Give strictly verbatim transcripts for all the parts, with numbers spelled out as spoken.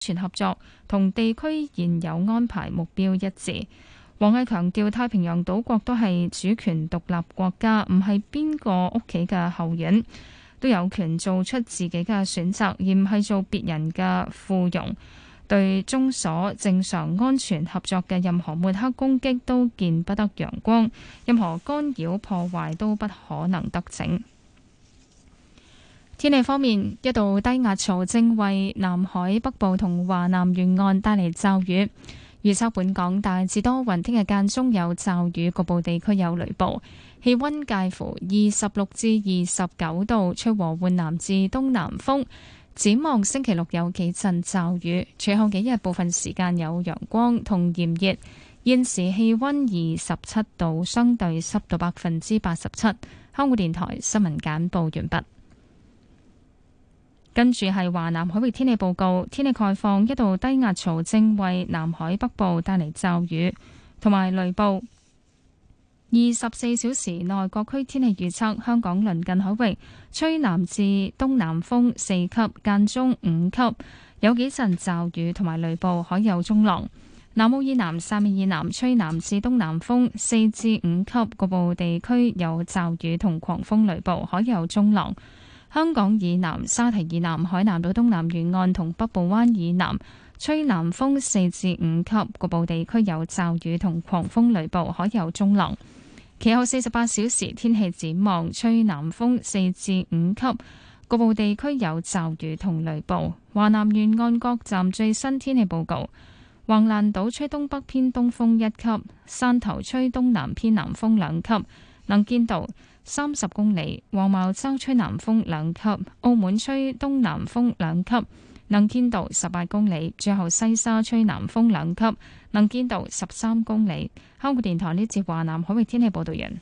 全合作同地區現有安排目標一致。王毅強調，太平洋島國都係主權獨立國家，唔係邊個屋企嘅後院，都有權做出自己嘅選擇，而唔係做別人嘅附庸。對中所正常安全合作嘅任何抹黑攻擊都見不得陽光，任何干擾破壞都不可能得逞。天氣方面，一道低壓槽正為南海北部同華南沿岸帶嚟驟雨。預測本港大致多雲，聽日間中有驟雨，局部地區有雷暴。氣溫介乎二十六至二十九度，吹和緩南至東南風。展望星期六有幾陣驟雨，隨後幾日部分時間有陽光同炎熱。現時氣溫二十七度，相對濕度百分之八十七。香港電台新聞簡報完畢。跟住係華南海域天氣報告，天氣概況，一道低壓槽正為南海北部帶嚟驟雨同埋雷暴。二十四小時內各區天氣預測：香港鄰近海域吹南至東南風四級，間中五級，有幾陣驟雨同埋雷暴，海有中浪。南澳以南、汕尾以南吹南至東南風四至五級，局部地區有驟雨同狂風雷暴，海有中浪。香港以南、沙堤以南、海南島東南沿岸同北部灣以南吹南風四至五級，局部地區有驟雨同狂風雷暴，海有中浪。其後四十八小時天氣展望，吹南風四至五級，局部地區有驟雨同雷暴。華南沿岸各站最新天氣報告：橫瀾島吹東北偏東風一級，汕頭吹東南偏南風兩級，能見度三十公里；黃茅洲吹南風兩級，澳門吹東南風兩級，能見度十八公里；最後西沙吹南風兩級，能見度十三公里。香港電台呢節華南海域天氣報道完。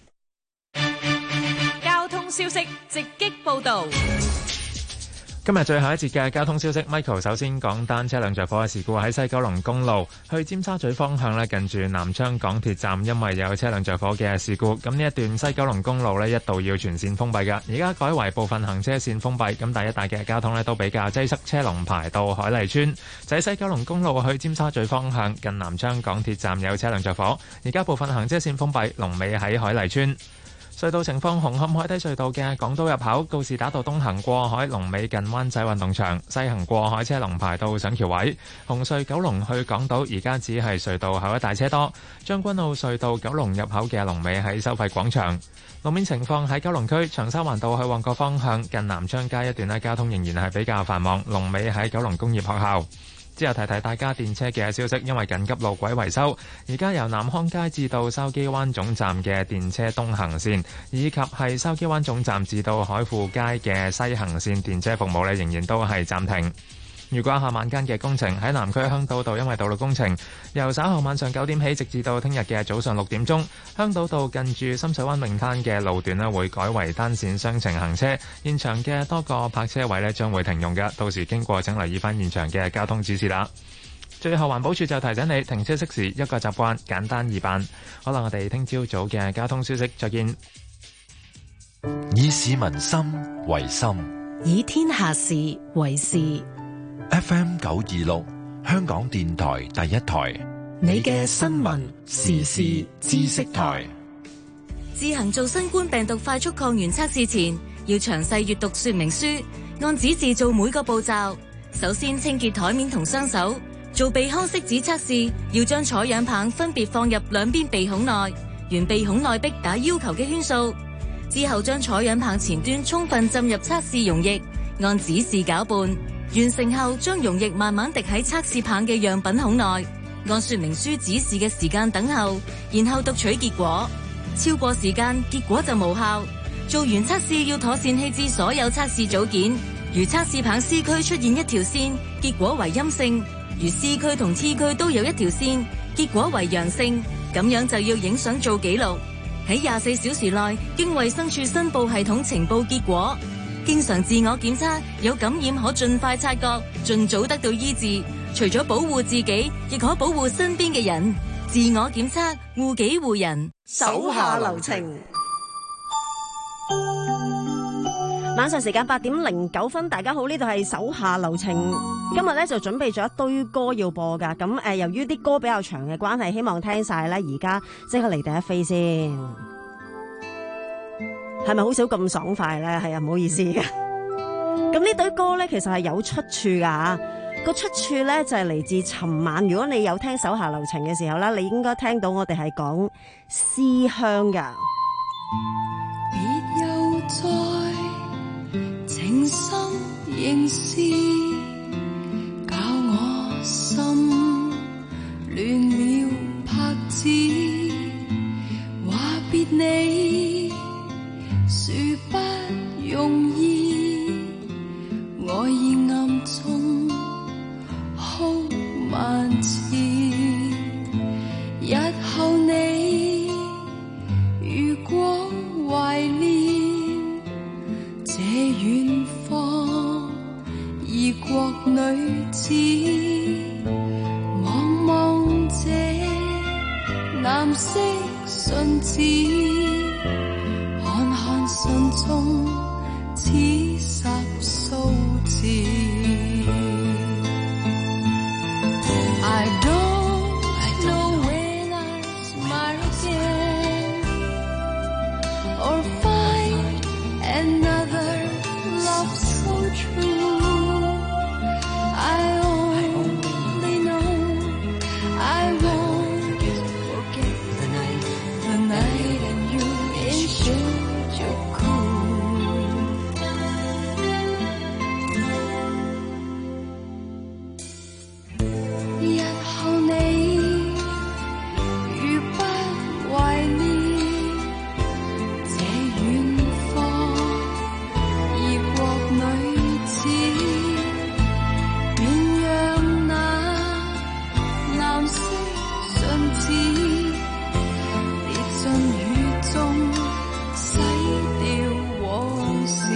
交通消息直擊報道。 今日最後一節嘅交通消息 ，Michael 首先講單車輛着火嘅事故。喺西九龍公路去尖沙咀方向咧，近住南昌港鐵站，因為有車輛着火嘅事故，咁呢一段西九龍公路咧一度要全線封閉嘅，而家改為部分行車線封閉，咁第一帶嘅交通咧都比較擠塞，車龍排到海麗村。就喺西九龍公路去尖沙咀方向，近南昌港鐵站有車輛着火，而家部分行車線封閉，龍尾喺海麗村。隧道情況：紅磡海底隧道嘅港島入口告士打道東行過海，龍尾近灣仔運動場；西行過海車龍排到上橋位。紅隧九龍去港島而家只係隧道口一帶車多。將軍澳隧道九龍入口嘅龍尾喺收費廣場。路面情況喺九龍區長沙灣道去旺角方向，近南昌街一段咧交通仍然係比較繁忙，龍尾喺九龍工業學校。之後提提大家電車嘅消息，因為緊急路軌維修，而家由南康街至到筲箕灣總站嘅電車東行線，以及係筲箕灣總站至到海富街嘅西行線電車服務咧，仍然都係暫停。如果下晚間嘅工程喺南區香島道，因為道路工程，由稍後晚上九點起，直至到聽日嘅早上六點鐘，香島道近住深水灣泳灘嘅路段咧會改為單線雙程行車，現場嘅多個泊車位咧將會停用嘅，到時經過請留意翻現場嘅交通指示啦。最後環保署就提醒你，停車熄匙一個習慣，簡單易辦。好啦，我哋聽朝早嘅交通消息再見。 以市民心為心， 以天下事為事。 F M 九二六，香港電台第一台， 你嘅新聞時事知識台。 自行做新冠病毒快速抗原測試前，要詳細閱讀說明書，按指示做每個步驟。首先清潔台面同雙手。做鼻腔拭子測試，要將採樣棒分別放入兩邊鼻孔內，沿鼻孔內壁打要求嘅圈數。之後將採樣棒前端充分浸入測試溶液，按指示攪拌。完成後，將溶液慢慢滴喺測試棒嘅樣品孔內，按說明書指示嘅時間等候，然後讀取結果。超過時間，結果就無效。做完測試要妥善棄置所有測試組件。如測試棒 C 區出現一條線，結果為陰性；如 C 區同 T 區都有一條線，結果為陽性。咁樣就要影相做記錄，喺廿四小時內經衛生署申報系統呈報結果。經常自我檢測，有感染可盡快察覺，盡早得到醫治。除咗保護自己，亦可保護身邊嘅人。自我檢測，護己護人， 手下留情。 晚上時間八點零九分，大家好，呢度係手下留情。今日咧就準備咗一堆歌要播噶，咁誒、呃，由於啲歌比較長嘅關係，希望聽晒咧，而家即刻嚟第一飛先。係咪好少咁爽快咧？係啊，唔好意思嘅。咁呢堆歌咧，其實係有出處噶吓，個出處咧就係、是、嚟自尋晚。如果你有聽手下留情嘅時候咧，你應該聽到我哋係講思鄉噶。 別又再情深仍是教我心亂了拍子，話別你說不容易，愛意暗中哭萬次，日後你如果懷念這遠方異國女子，望望這藍色信紙，看看信中此十數字。I don't know when I smile again or find another love so true. I only know I won't forget the night, the night and you in Shinjuku. 日後你如不懷念這遠方異國女子，便讓那藍色信紙跌進雨中，洗掉往事。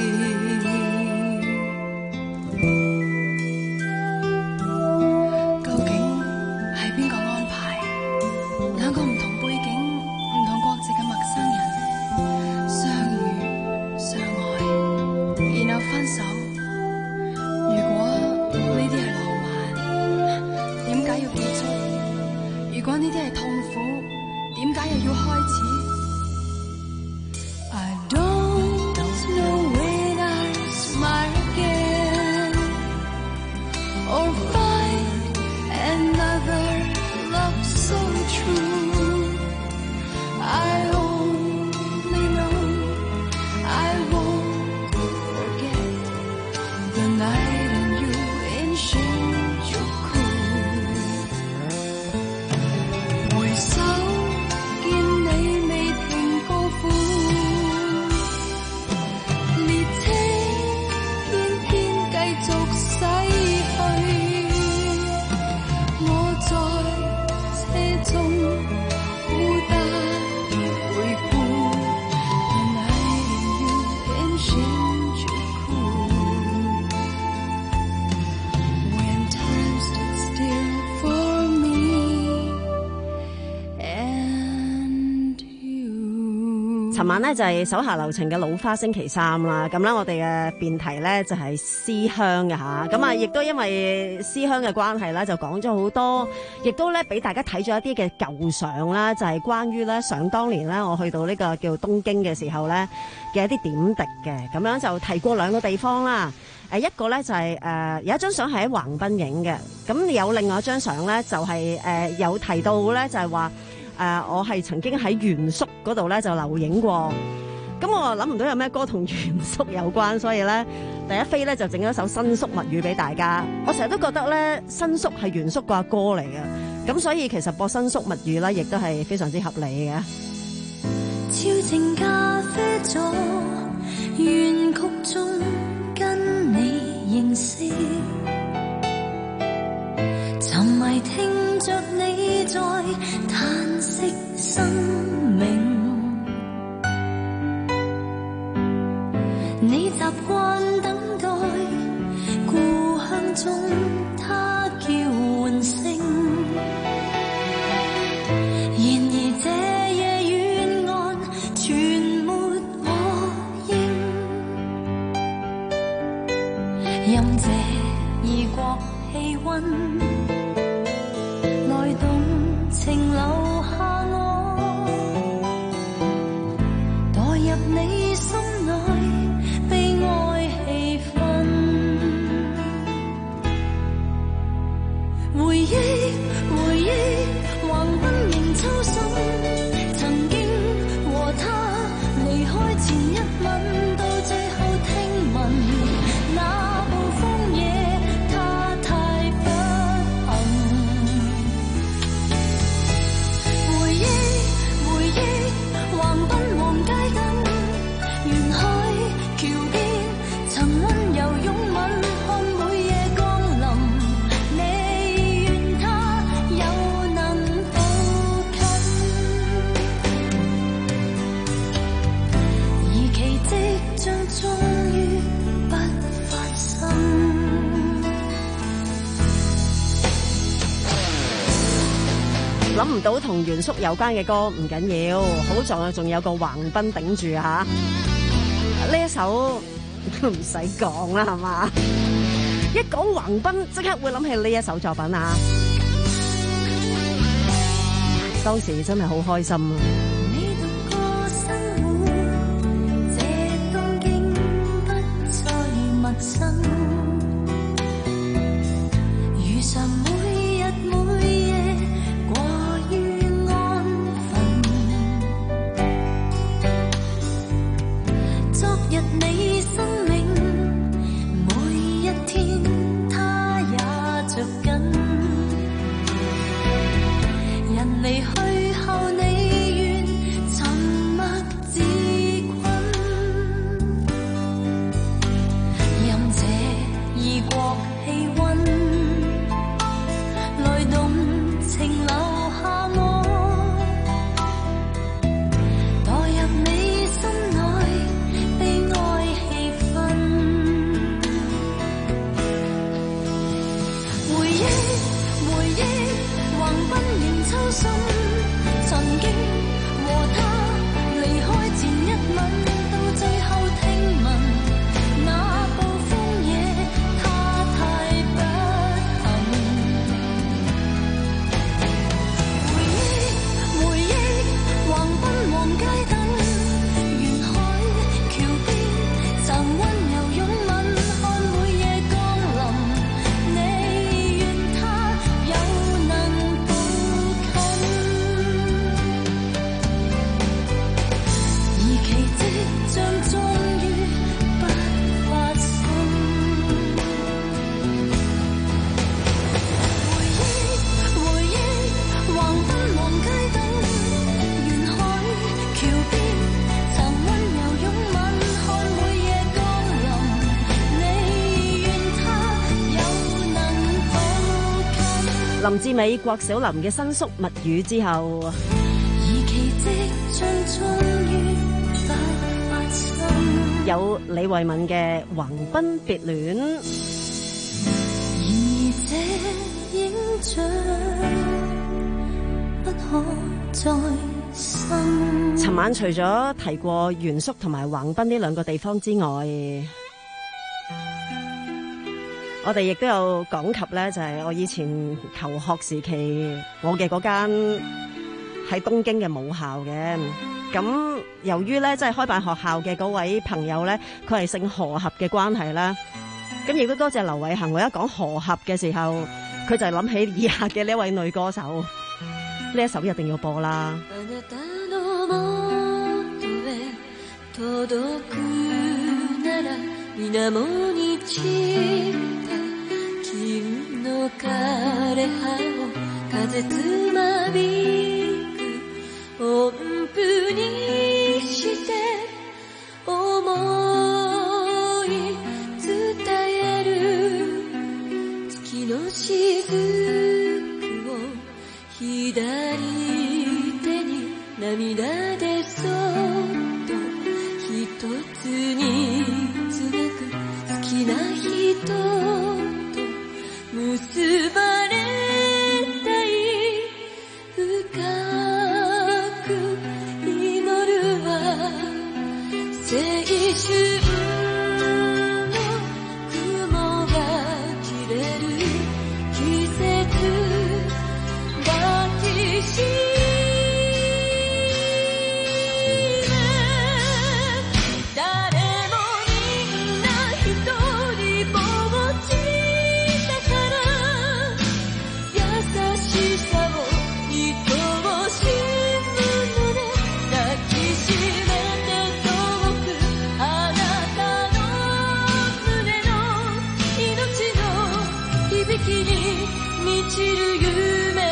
究竟係邊個安排？兩個唔同背景、唔同國籍嘅陌生人相遇、相愛，然後分手。如果呢啲係浪漫，點解要結束？如果呢啲係痛苦，點解又要開始？I don't know when I smile again or find another love so true. I only know I won't forget the night and you in Shinjuku. 回首見你未停高呼，列車偏偏繼續駛去，我在車中孤單回顧 The night and you in Shinjuku. When time stood still for me and you. 尋晚咧就係手下留情嘅老花星期三啦，咁咧我哋嘅辯題咧就係思鄉嘅吓，咁啊亦都因為思鄉嘅關係咧，就講咗好多，亦都咧俾大家睇咗一啲嘅舊相啦，就係關於咧想當年咧我去到呢個叫東京嘅時候咧嘅一啲點滴嘅，咁樣就提過兩個地方啦。誒一個咧就係、是、誒、呃、有一張相係喺橫濱影嘅，咁有另外一張相咧就係、是、誒、呃、有提到咧就係話誒我係曾經喺原宿嗰度咧就留影過，咁我諗唔到有咩歌同原宿有關，所以咧第一飛咧就整咗一首新宿物語俾大家。我成日都覺得咧新宿係原宿個阿哥嚟嘅，咁所以其實播新宿物語咧亦都係非常之合理嘅。 超正咖啡座，原曲中跟你認識，沉迷聽着你在嘆息生命，你習慣等待故鄉中他叫喚聲，然而這夜遠岸全沒我應。 回憶回憶橫奔迎秋深，曾經和他離開前一吻，到最後聽聞那暴風夜他太不幸。回憶回憶橫奔黃街燈，沿海橋邊曾溫柔擁吻，看每夜降臨，你願他又能抱近，而奇蹟將終於不發生。 諗唔到同袁叔有關嘅歌唔緊要，好在啊仲有個橫濱頂住吓，呢一首唔使講啦係嘛，一講橫濱即刻會諗起呢一首作品啊，當時真係好開心啊。 你獨個生活，這東京不再陌生，如常每日每夜過於安分。昨日你生命每一天，他也着緊。人離去後，你願沉默自困，任這異國氣溫來動情留下我，墮入你心內悲哀氣氛。回憶回憶橫奔迎秋深，曾經和他離開前一吻，到最後聽聞那暴風夜他太不幸。回憶回憶橫奔黃街燈，沿海橋邊曾溫柔擁吻，看每夜降臨，你願他又能抱近，而奇蹟將終於不發生。回憶回憶橫奔黃街燈，沿海橋邊曾溫柔擁吻，看每夜降臨，你願他又能抱近。 林志美、郭小霖嘅新宿物語之後， 而奇蹟將終於不發生。 有李慧敏嘅橫濱別戀。 然而這影像不可再生。 尋晚除咗提過原宿同埋橫濱呢兩個地方之外，我哋亦都有講及咧，就係我以前求學時期我嘅嗰間喺東京嘅母校嘅。咁由於咧，即係開辦學校嘅嗰位朋友咧，佢係姓何合嘅關係啦。咁亦都多謝劉偉恒，我一講何合嘅時候，佢就係諗起以下嘅呢一位女歌手，呢一首一定要播啦。 音符にして思い伝える月の雫を左手に涙でそっと一つにつなぐ好きな人と結ばれたい深青春の雲が切れる季節抱きしめ誰もみんな一人ぼっしさを愛おしむのね抱きしめて遠くあなたの胸の命の響きに満ちる夢。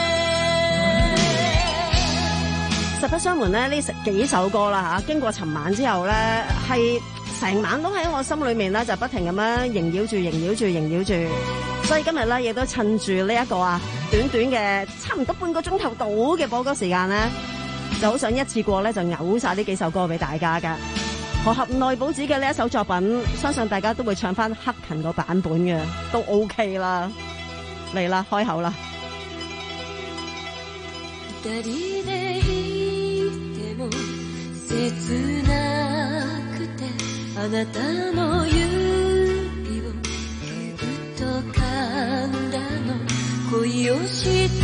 實不相瞞咧，呢幾首歌啦嚇，經過尋晚之後咧，係成晚都喺我心裏面咧，就不停咁樣縈繞住、縈繞住、縈繞住。所以今日咧，亦都趁住呢一個啊短短嘅差唔多半個鐘頭到嘅播歌時間咧，就好想一次過咧就嘔晒呢幾首歌俾大家㗎。河合奈保子嘅呢一首作品，相信大家都會唱翻克勤個版本嘅，都 OK 啦。嚟啦，開口啦！ 二人でいても切なくてあなたの指をぎゅっと噛んだの恋をして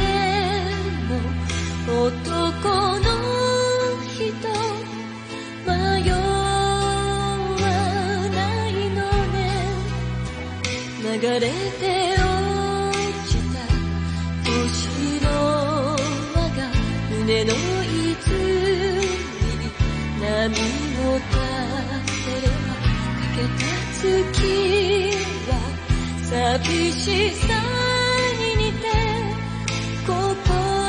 も男の人迷わないのね流れて落ちた星の胸の泉に波を立てればかけた月は寂しさに似て心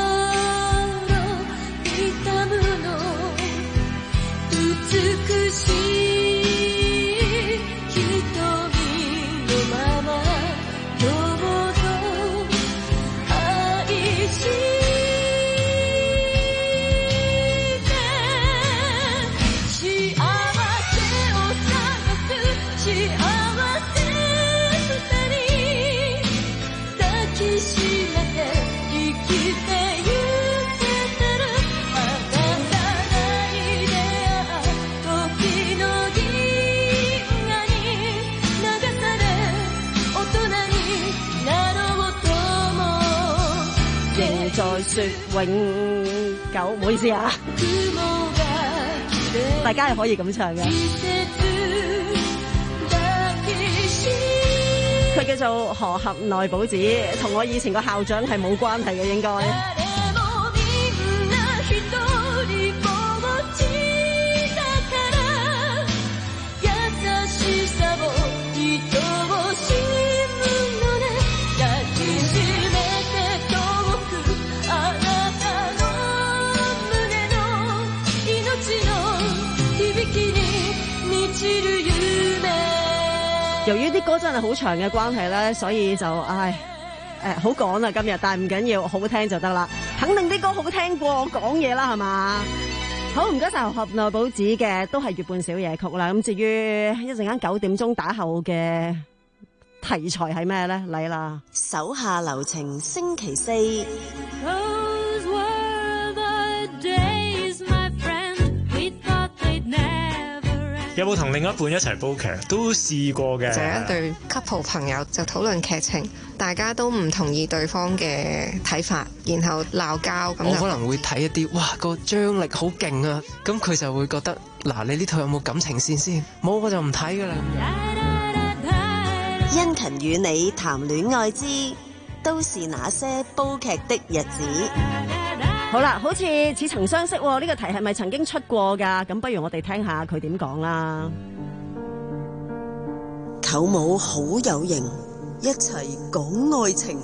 痛むの美しい瞳のままどうぞ愛し在說永久，唔好意思啊，大家係可以咁唱嘅。佢叫做河合奈保子，同我以前個校長係冇關係嘅應該。由於啲歌真係好長嘅關係咧，所以就唉誒好講啦今日，但係唔緊要，好聽就得啦。肯定啲歌好聽過我講嘢啦，係嘛？好，唔該晒河合奈保子嘅，都係月半小夜曲啦。咁至於一陣間九點鐘打後嘅題材係咩咧？嚟啦， 手下留情，星期四。 有冇同另一半一齊煲劇？都試過嘅。 就係一對 couple 朋友就討論劇情，大家都唔同意對方嘅睇法，然後鬧交。 我可能會睇一啲，哇個張力好勁啊！咁佢就會覺得，嗱你呢套有冇感情線先？冇我就唔睇㗎啦。 殷勤與你談戀愛之都是那些煲劇的日子。 好啦，好似似曾相識喎，呢個題係咪曾經出過㗎？咁不如我哋聽下佢點講啦。 舅母好有型，一齊講愛情。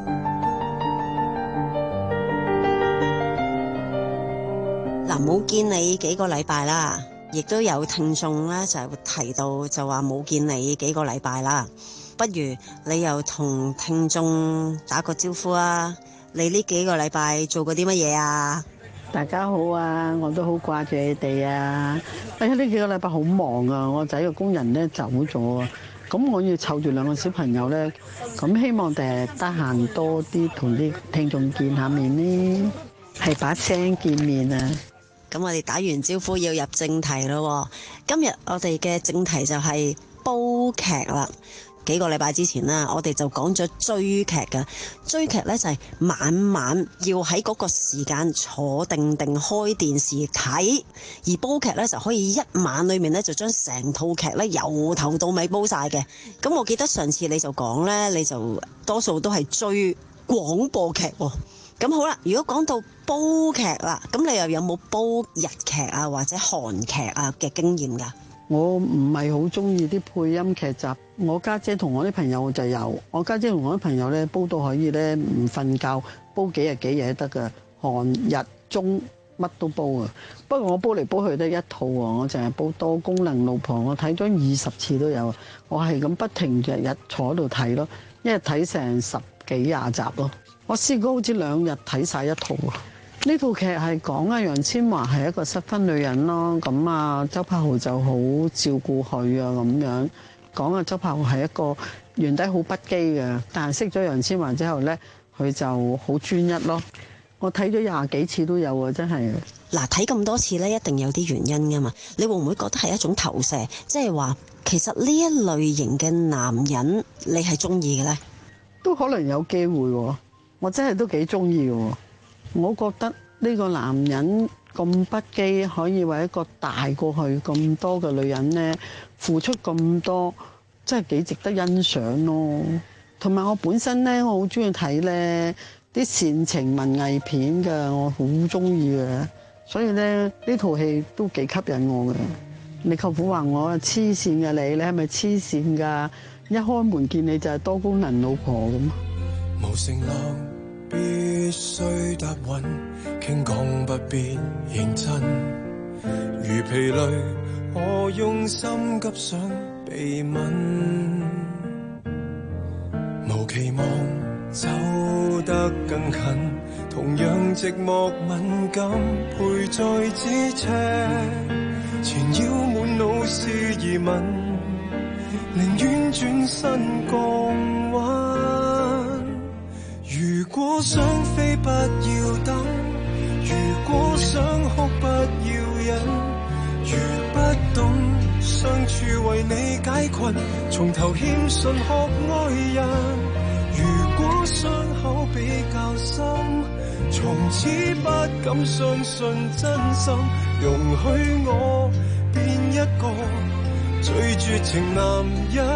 嗱，冇見你幾個禮拜啦，亦都有聽眾咧就係提到就話冇見你幾個禮拜啦，不如你又同聽眾打個招呼啊！你呢幾個禮拜做過啲乜嘢啊？ 大家好啊，我都好掛住你哋啊！哎呀，呢幾個禮拜好忙啊，我仔個工人咧走咗啊，咁我要湊住兩個小朋友咧，咁希望第日得閒多啲同啲聽眾見下面呢，係把聲見面啊！ 咁我哋打完招呼要入正題咯，今日我哋嘅正題就係煲劇啦。幾個禮拜之前啦，我哋就講咗追劇嘅，追劇呢就係晚晚要喺嗰個時間坐定定開電視睇，而煲劇呢就可以一晚裏面呢就將成套劇呢由頭到尾煲晒嘅。咁我記得上次你就講呢，你就多數都係追廣播劇喎。咁好啦，如果講到煲劇啦，咁你又有冇煲日劇啊或者韓劇啊嘅經驗㗎？ 我唔係好中意啲配音劇集，我家姐同我啲朋友就有，我家姐同我啲朋友咧煲到可以咧唔瞓覺，煲幾日幾夜得㗎，韓日中乜都煲啊。不過我煲嚟煲去得一套喎，我淨係煲多功能老婆，我睇咗二十次都有，我係咁不停日日坐喺度睇咯，一日睇成十幾廿集咯。我試過好似兩日睇晒一套啊！呢套劇係講啊楊千嬅係一個失婚女人咯，咁啊周柏豪就好照顧佢啊咁樣，講啊周柏豪係一個原底好不羈嘅，但係識咗楊千嬅之後咧，佢就好專一咯。我睇咗廿幾次都有啊，真係。 嗱，睇咁多次咧，一定有啲原因噶嘛。你會唔會覺得係一種投射？即係話其實呢一類型嘅男人，你係中意嘅咧？ 都可能有機會喎，我真係都幾中意嘅。我覺得呢個男人咁不羈，可以為一個大過去咁多嘅女人呢付出咁多，真係幾值得欣賞咯。同埋我本身呢，我好中意睇呢啲煽情文藝片嘅，我好中意嘅，所以呢呢套戲都幾吸引我嘅。你舅父話我黐線嘅你，你係咪黐線㗎？一開門見你就係多功能老婆咁。 無承諾必須答允，傾講不必認真。如疲累，我用心急想被吻。無期望走得更近，同樣寂寞敏感，陪在咫尺，纏繞滿腦是疑問，寧願轉身降溫。如果想飛不要等，如果想哭不要忍，如不懂相處為你解困，從頭欠信學愛人。如果傷口比較深，從此不敢相信真心，容許我變一個最絕情男人，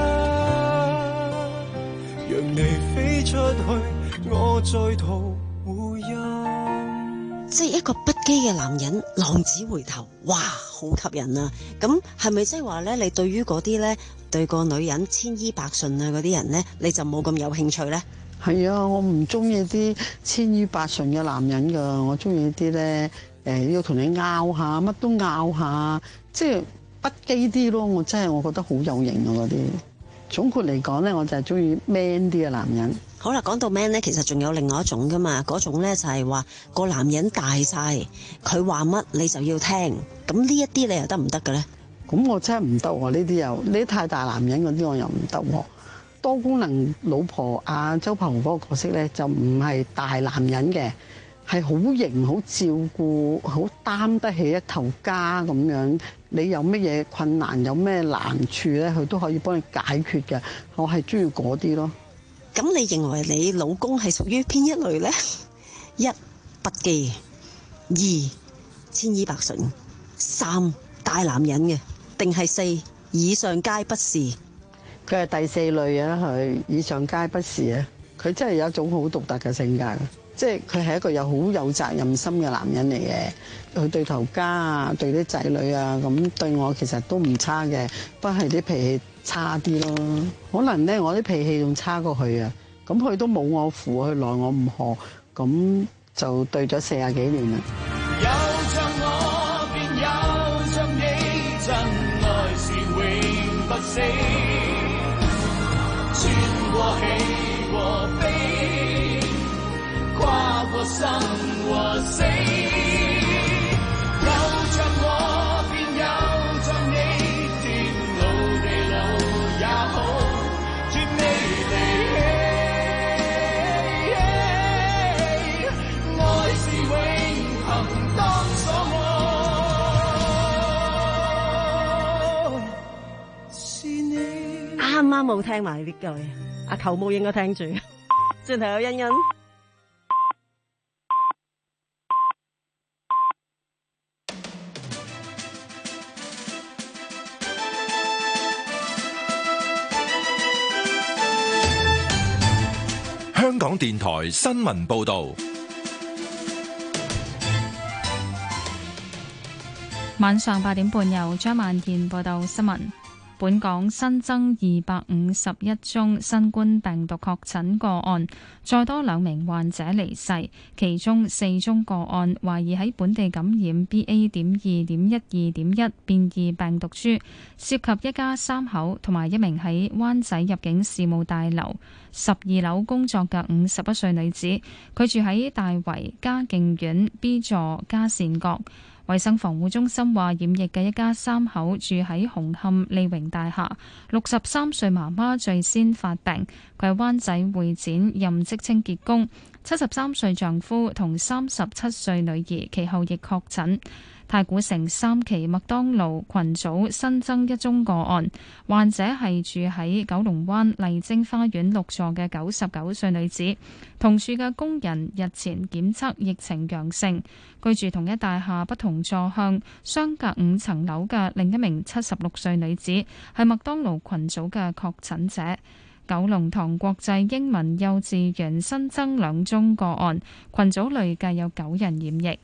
讓你飛出去，我再圖回音。 即係一個不羈嘅男人，浪子回頭，哇，好吸引啊！咁係咪即係話咧？你對於嗰啲咧對個女人千依百順啊嗰啲人咧，你就冇咁有興趣咧？ 係啊，我唔中意啲千依百順嘅男人噶，我中意啲咧誒要同你拗下，乜都拗下，即係不羈啲咯。我真係我覺得好有型啊嗰啲。總括嚟講咧，我就係中意 man 啲嘅男人。 好啦，講到 man 咧，其實仲有另外一種噶嘛，嗰種咧就係話個男人大晒，佢話乜你就要聽。咁呢一啲你又得唔得嘅咧？ 咁我真係唔得喎，呢啲又呢啲太大男人嗰啲我又唔得喎。多功能老婆啊，周柏豪嗰個角色咧就唔係大男人嘅，係好型、好照顧、好擔得起一頭家咁樣。你有乜嘢困難、有咩難處咧，佢都可以幫你解決嘅。我係中意嗰啲咯。 咁你認為你老公係屬於邊一類呢？一不羈，二千依百順，三大男人嘅，定係四以上皆不是？ 佢係第四類啊，佢以上皆不是啊。佢真係有一種好獨特嘅性格，即係佢係一個有好有責任心嘅男人嚟嘅。佢對頭家啊，對啲仔女啊，咁對我其實都唔差嘅，不過係啲脾氣差啲咯。可能咧，我啲脾氣仲差過佢啊。咁佢都冇我扶，佢奈我唔何，咁就對咗四十幾年啦。 有着我便有着你，真愛是永不死，穿過喜和悲，跨過生和死。有着我便有着你，天老地老也好，絕未離棄。愛是永恆當所愛，是你。 啱啱冇聽埋呢句，阿球冇應該聽住。轉頭有欣欣。 香港電台新聞報道。 晚上八點半由張萬健報道新聞。本港新增二百五十一宗新冠病毒確診個案，再多兩名患者離世，其中四宗個案懷疑喺本地感染 B A 點二點一二點一 變異病毒株，涉及一家三口同埋一名喺灣仔入境事務大樓十二樓工作嘅五十一歲女子，佢住喺大圍嘉敬苑 B 座嘉善閣。衛生防護中心話，染疫嘅一家三口住喺紅磡利榮大廈，六十三歲媽媽最先發病，佢喺灣仔會展任職清潔工，七十三歲丈夫同三十七歲女兒其後亦確診。太古城三期麥當勞群組新增一宗個案，患者係住喺九龍灣麗晶花園六座嘅九十九歲女子，同住嘅工人日前檢測疫情陽性，居住同一大廈不同座向相隔五層樓嘅另一名七十六歲女子係麥當勞群組嘅確診者。九龍塘國際英文幼稚園新增兩宗個案，群組累計有九人染疫。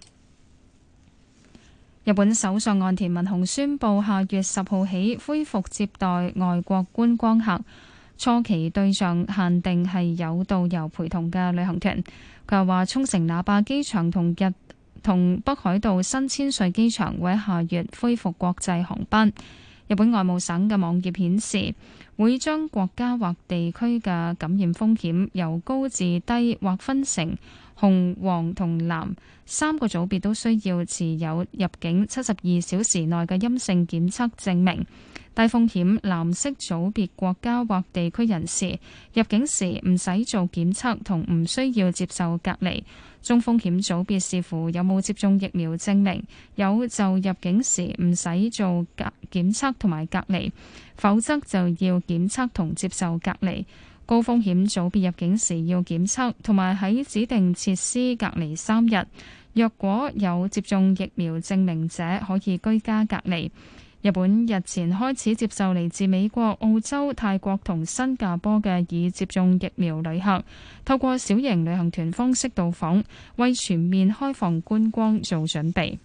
日本首相岸田文雄宣布，下月十號起恢復接待外國觀光客，初期對象限定係有導遊陪同嘅旅行團。佢又話，沖繩那霸機場同日同北海道新千歲機場會喺下月恢復國際航班。日本外務省嘅網頁顯示，會將國家或地區嘅感染風險由高至低劃分成紅、黃同藍三個組別，都需要持有入境七十二小時內嘅陰性檢測證明。低風險藍色組別國家或地區人士入境時唔使做檢測同唔需要接受隔離。中風險組別視乎有冇接種疫苗證明，有就入境時唔使做隔檢測同埋隔離，否則就要檢測同接受隔離。高風險組別入境時要檢測同埋喺指定設施隔離三日。若果有接種疫苗證明者，可以居家隔離。日本日前開始接受嚟自美國、澳洲、泰國同新加坡嘅已接種疫苗旅客，透過小型旅行團方式到訪，為全面開放觀光做準備。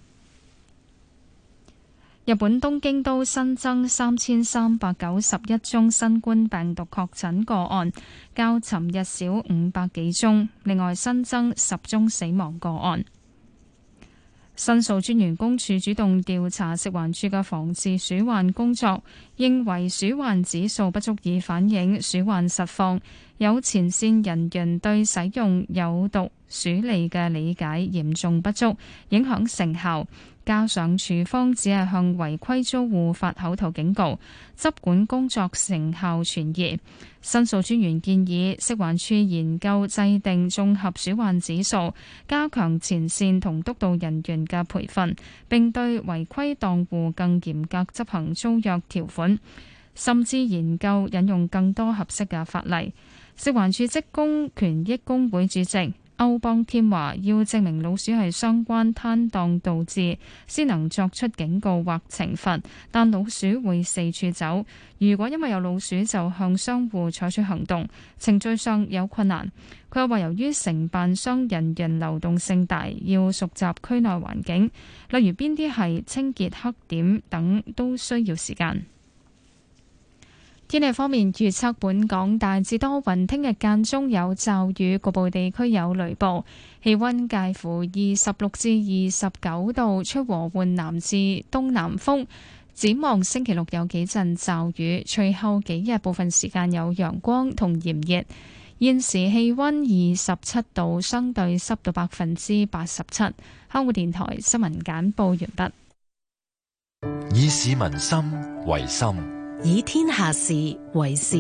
日本東京都新增三千三百九十一宗新冠病毒確診個案，較尋日少五百幾宗，另外新增十宗死亡個案。申訴專員公署主動調查食環署嘅防治鼠患工作，認為鼠患指數不足以反映鼠患實況，有前線人員對使用有毒鼠餌嘅理解嚴重不足，影響成效。加上署方只係向違規租戶發口頭警告，執管工作成效存疑。申訴專員建議食環署研究制定綜合鼠患指數，加強前線同督導人員嘅培訓，並對違規檔戶更嚴格執行租約條款，甚至研究引用更多合適嘅法例。食環署職工權益工會主席歐邦添話，要證明老鼠係相關攤檔導致，先能作出警告或懲罰，但老鼠會四處走，如果因為有老鼠就向商戶採取行動，程序上有困難。佢又話，由於承辦商人員流動性大，要熟習區內環境，例如邊啲係清潔黑點等，都需要時間。天氣方面預測，本港大致多雲，聽日間中有驟雨，局部地區有雷暴，氣溫介乎二十六至二十九度，吹和緩南至東南風。展望星期六有幾陣驟雨，隨後幾日部分時間有陽光同炎熱。現時氣溫二十七度，相對濕度百分之八十七。香港電台新聞簡報完畢。 以市民心為心， 以天下事為事。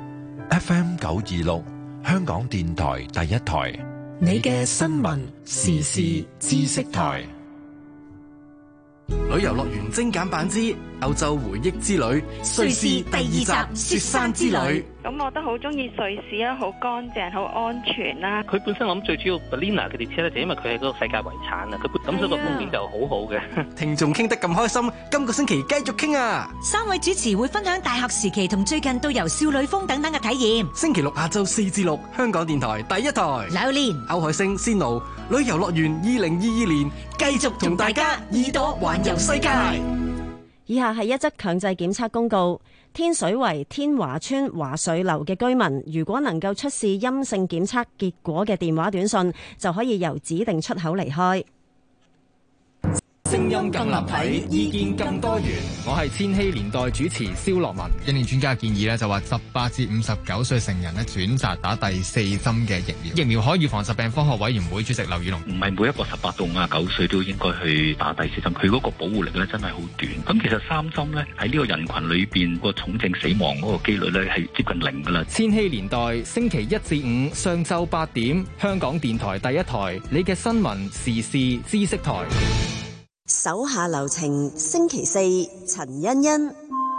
F M 九二六，香港電台第一台， 你嘅新聞時事知識台。 旅遊樂園精簡版之歐洲回憶之旅，瑞士第二集雪山之旅。 咁我都好中意瑞士啊，好乾淨，好安全啦。 佢本身諗最主要 Berliner 嘅列車咧，就因為佢係嗰個世界遺產啊，佢咁所以個風景就好好嘅。 聽眾傾得咁開心，今個星期繼續傾啊！ 三位主持會分享大學時期同最近導遊少女峰等等嘅體驗。 星期六下晝四至六，香港電台第一台。 榴蓮、 歐海星、仙奴旅遊樂園二零二二年繼續同大家耳朵環遊世界。 以下係一則強制檢測公告。天水圍天華村華水樓嘅居民，如果能夠出示陰性檢測結果嘅電話短信，就可以由指定出口離開。 聲音更立體，意見更多元。我係千禧年代主持蕭樂文。 一年專家建議咧，就話十八至五十九歲成人咧選擇打第四針嘅疫苗。疫苗可預防疾病科學委員會主席劉宇龍： 唔係每一個十八到五十九歲都應該去打第四針，佢嗰個保護力咧真係好短。咁其實三針咧喺呢個人群裏邊個重症死亡嗰個機率咧係接近零噶啦。 千禧年代星期一至五上晝八點，香港電台第一台，你嘅新聞時事知識台。 手下留情，星期四陳欣欣。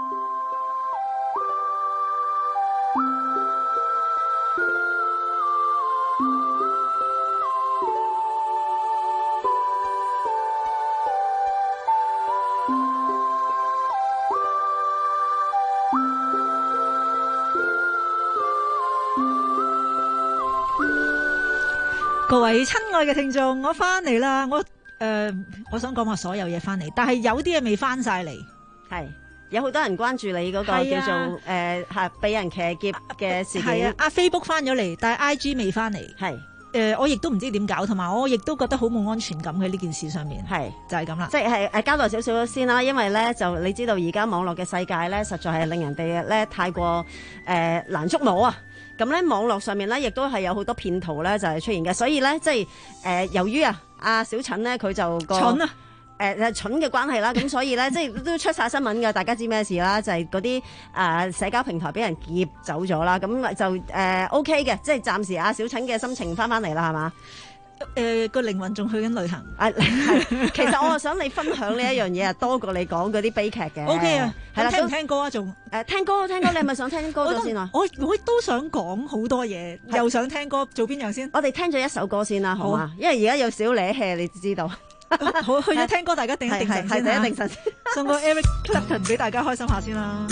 各位親愛嘅聽眾，我翻嚟啦，我。誒、呃，我想講話所有嘢翻嚟，但係有啲嘢未翻晒嚟。 係有好多人關注你嗰個叫做誒係俾人騎劫嘅事件。 係啊，阿 Facebook 翻咗嚟，但係 I G 未翻嚟。 係誒、 呃，我亦都唔知點搞，同埋我亦都覺得好冇安全感喺呢件事上面。係就係咁啦， 即係誒交代少少先啦，因為咧就你知道而家網絡嘅世界咧，實在係令人哋咧太過誒、呃、難捉摸啊。咁咧網絡上面咧亦都係有好多騙徒咧就係出現嘅，所以咧即係誒、呃、由於啊。阿小陳咧，佢就個蠢啊！ 誒、呃、蠢嘅關係啦，咁所以咧，即係都出晒新聞嘅，大家知咩事啦？就係嗰啲誒社交平台俾人劫走咗啦，咁就誒、呃、OK 嘅，即係暫時阿小陳嘅心情翻翻嚟啦，係嘛？ 誒個靈魂仲去緊旅行啊！係，其實我係想你分享呢一樣嘢啊，多過你講嗰啲悲劇嘅。 O K 啊， 係啦， 聽唔聽歌啊？仲誒、 呃、聽歌聽歌，你係咪想聽歌咗先啊？ 我我都想講好多嘢，又想聽歌，做邊樣先？ 我哋聽咗一首歌先啦，好嘛？因為而家有少瀨氣，你知道。 好，去咗聽歌，大家定一定神先， 係定一定神。 送個 Eric Clapton 俾大家開心下先啦。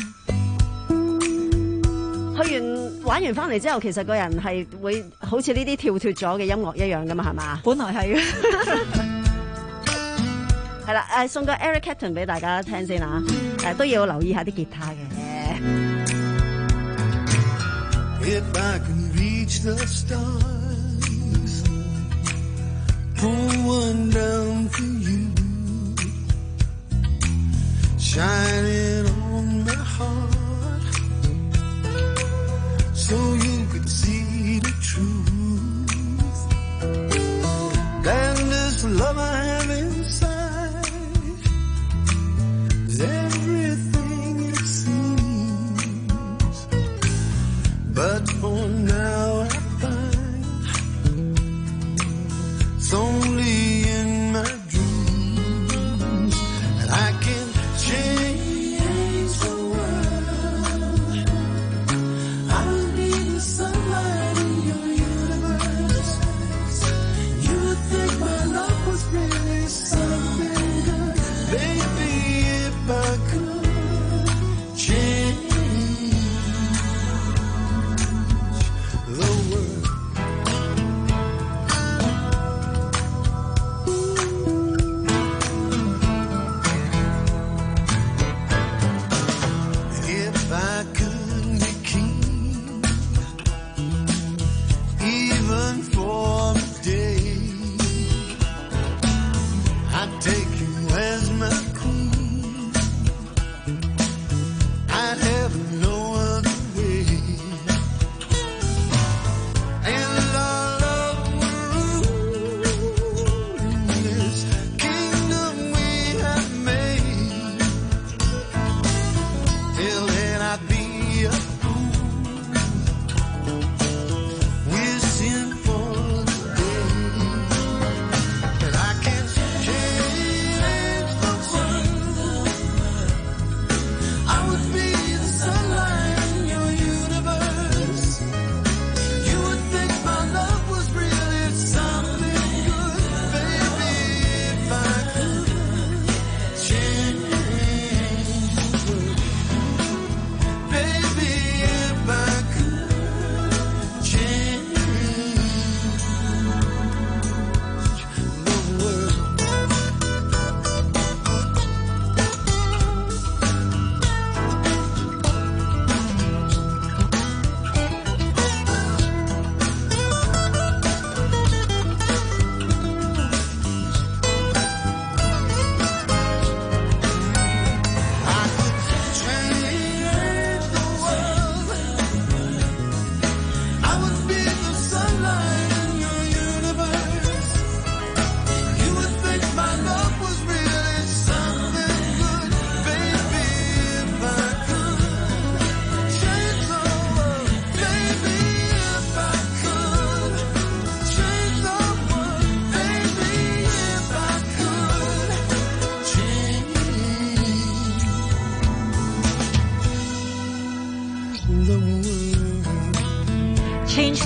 去完玩完翻嚟之後，其實個人係會好似呢啲跳脫咗嘅音樂一樣噶嘛，係嘛？ 本來係嘅。 係啦，誒送個 Eric Clapton 俾大家聽先啊，誒都要留意下啲吉他嘅。If I can reach the stars, pull one down for you, shine it on my heart.So you could see the truth, and this love I have inside is everything it seems. But for now I find it's only in my dreams that I can change the world.Sunlight in your universe. You think my love was really something good, baby? If I could change the world.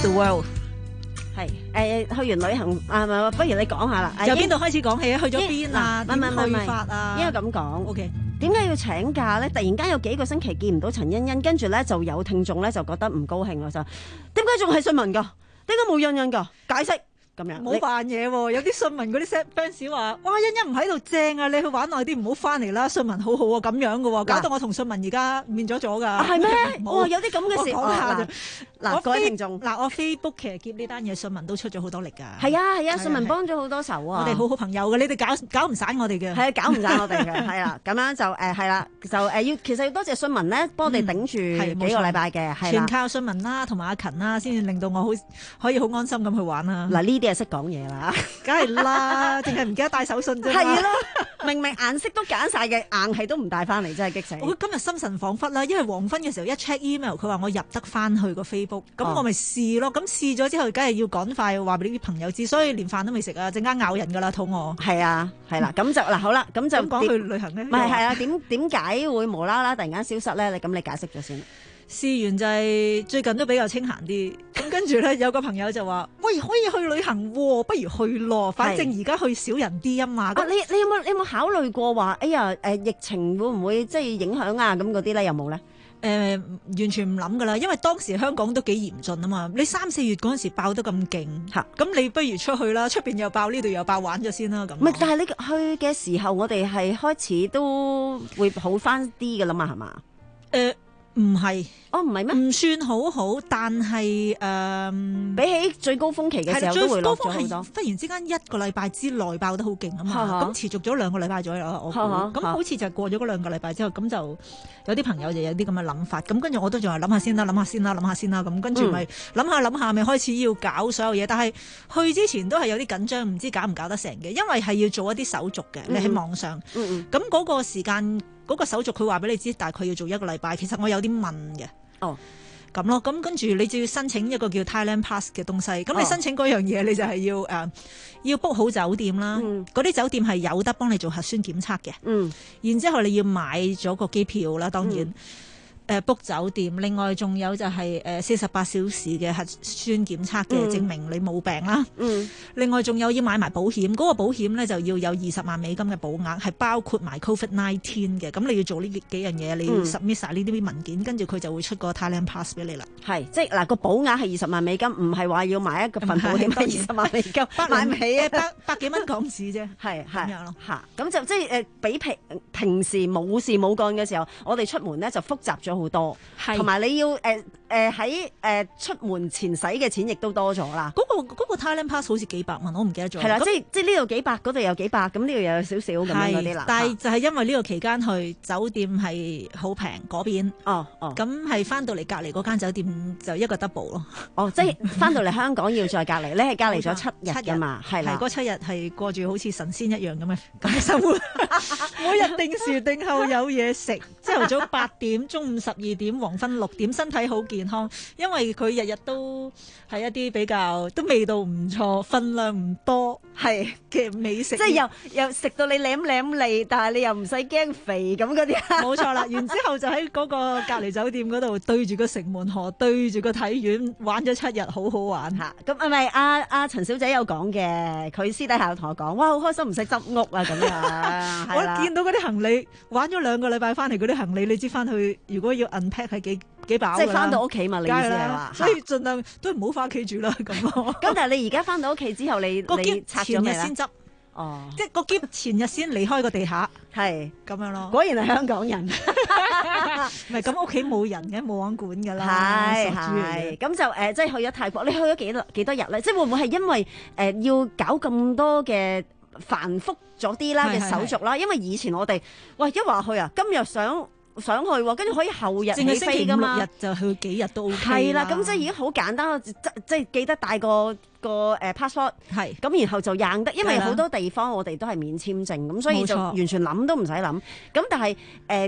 the world。 係誒、呃、去完旅行啊，唔不如你講下啦。 由邊度開始講起啊？去咗邊啊？點去法啊？ 應該咁講。 OK。 點解要請假咧？突然間有幾個星期見唔到陳欣欣，跟住咧就有聽眾咧就覺得唔高興咯，就點解仲係信文㗎？點解冇欣欣㗎？解釋。咁樣冇扮嘢喎，有啲信文嗰啲 fans 話：哇，欣欣唔喺度正啊！你去玩耐啲，唔好翻嚟啦！信文好好啊，咁樣嘅喎，搞到我同信文而家變咗咗㗎。 係咩？哇，有啲咁嘅事。 講下啫。 嗱，各位聽眾， 嗱，我 Facebook 其實接呢單嘢，信文都出咗好多力㗎。 係啊係啊，信文幫咗好多手啊！ 我哋好好朋友嘅，你哋搞搞唔散我哋嘅。 係啊，搞唔散我哋嘅，係啦。咁樣就誒係啦，就誒要其實要多謝信文咧，幫我哋頂住幾個禮拜嘅，係啦。 全靠信文啦，同埋阿勤啦，先至令到我好可以好安心咁去玩啦。 嗱，呢啲係識講嘢啦。 梗係啦，淨係唔記得帶手信啫。 係啦，明明顏色都揀晒嘅，硬係都唔帶翻嚟，真係激死！ 我今日心神恍惚啦，因為黃昏嘅時候一 check email，佢話我入得翻去個 Facebook，咁、哦、我咪試咯。咁試咗之後，梗係要趕快話俾啲朋友知，所以連飯都未食啊，陣間咬人噶啦，肚餓。係啊，係啦，咁就嗱好啦，咁就講去旅行咧。 唔係係啊，點點解會無啦啦突然間消失咧？你咁你解釋咗先。 試完就係最近都比較清閒啲，咁跟住咧有個朋友就話：喂，可以去旅行喎，不如去咯，反正而家去少人啲啊嘛。 啊，你你有冇你有冇考慮過話？哎呀，誒、呃、疫情會唔會即係影響啊？咁嗰啲咧有冇咧？誒、 呃，完全唔諗噶啦，因為當時香港都幾嚴峻啊嘛。你三四月嗰陣時爆得咁勁，嚇，咁你不如出去啦，出邊又爆，呢度又爆，玩咗先啦咁。唔係， 但係你去嘅時候，我哋係開始都會好翻啲噶啦嘛，係嘛？誒、呃。 唔係， 哦唔係咩？唔算好好，但係誒，呃、 比起最高峰期嘅時候都會落咗好多。 忽然之間一個禮拜之內爆得好勁啊嘛，咁持續咗兩個禮拜左右啦，我估。咁好似就過咗嗰兩個禮拜之後，咁就有啲朋友就有啲咁嘅諗法。咁跟住我都仲係諗下先啦，諗下先啦，諗下先啦。咁跟住咪諗下諗下，咪開始要搞所有嘢。但係去之前都係有啲緊張，唔知搞唔搞得成嘅，因為係要做一啲手續嘅。你喺網上，咁嗰、嗯嗯、個時間。嗰個手續佢話俾你知，大概要做一個禮拜。其實我有啲問嘅，哦，咁咯，咁跟住你就要申請一個叫 Thailand Pass 嘅東西。咁你申請嗰樣嘢，你就係要誒、呃、要 book 好酒店啦。嗰啲、嗯、酒店係有得幫你做核酸檢測嘅。嗯，然之後你要買咗個機票啦，當然。嗯誒 book 酒店，另外仲有就係誒四十八小時嘅核酸檢測嘅證明你冇病啦。嗯，另外仲有要買埋保險，嗰、嗰個保險咧就要有二十萬美金嘅保額，係包括埋 Covid 十九 嘅。咁你要做呢幾樣嘢，你要 submit 晒呢啲文件，跟住佢就會出個 Thailand Pass 俾你啦。係，即係嗱個保額係二十萬美金，唔係話要買一個份保險係二十萬美金，買唔起啊，百百幾蚊港紙啫。係係咁樣咯。嚇，咁就即係誒比平平時冇事冇幹嘅時候，我哋出門咧就複雜咗好多，同埋你要誒誒喺誒出門前使嘅錢亦都多咗啦。嗰、嗰個嗰、嗰個 Thailand Pass 好似幾百蚊，我唔記得咗。係啦，即係即係呢度幾百，嗰度有幾百，咁呢度又有少少咁樣嗰啲啦。但係就係因為呢個期間去酒店係好平嗰邊，哦哦，咁係翻到嚟隔離嗰間酒店就一個 double 咯。哦，即係翻到嚟香港要再隔離，你係隔離咗七日㗎嘛？係啦，嗰七日係過住好似神仙一樣咁嘅咁嘅生活，每日定時定候有嘢食，朝頭早八點，中午十二點，黃昏六點，身體好健康，因為佢日日都係一啲比較都味道唔錯，分量唔多，係嘅美食，即係又又食到你舐舐脷，但係你又唔使驚肥咁嗰啲。冇錯啦，然之後就喺嗰個隔離酒店嗰度對住個城門河，對住個體院玩咗七日，好好玩嚇。咁係咪阿阿陳小姐有講嘅？佢私底下有同我講，哇，好開心，唔使執屋啊咁樣。我見到嗰啲行李玩咗兩個禮拜翻嚟嗰啲行李，你知翻去如果要 unpack 係幾幾飽㗎啦。即係翻到屋企嘛，你意思係話？所以盡量都唔好翻屋企住啦咁咯。咁但係你而家翻到屋企之後，你個篋前日先執。哦，即係個篋前日先離開個地下，係咁樣咯。果然係香港人，唔係咁屋企冇人嘅，冇人管㗎啦。係係，咁就誒，即係去咗泰國，你去咗幾多幾多日咧？即係會唔會係因為誒要搞咁多嘅繁複咗啲啦嘅手續啦？因為以前我哋喂一話去啊，今日想想去，跟住可以後日起飛㗎嘛，星期五六日就去幾日都 OK。係啦，咁即係已經好簡單，即即係記得帶個個誒 passport， 係咁然後就硬得，因為好多地方我哋都係免簽證，咁所以就完全諗都唔使諗。咁但係誒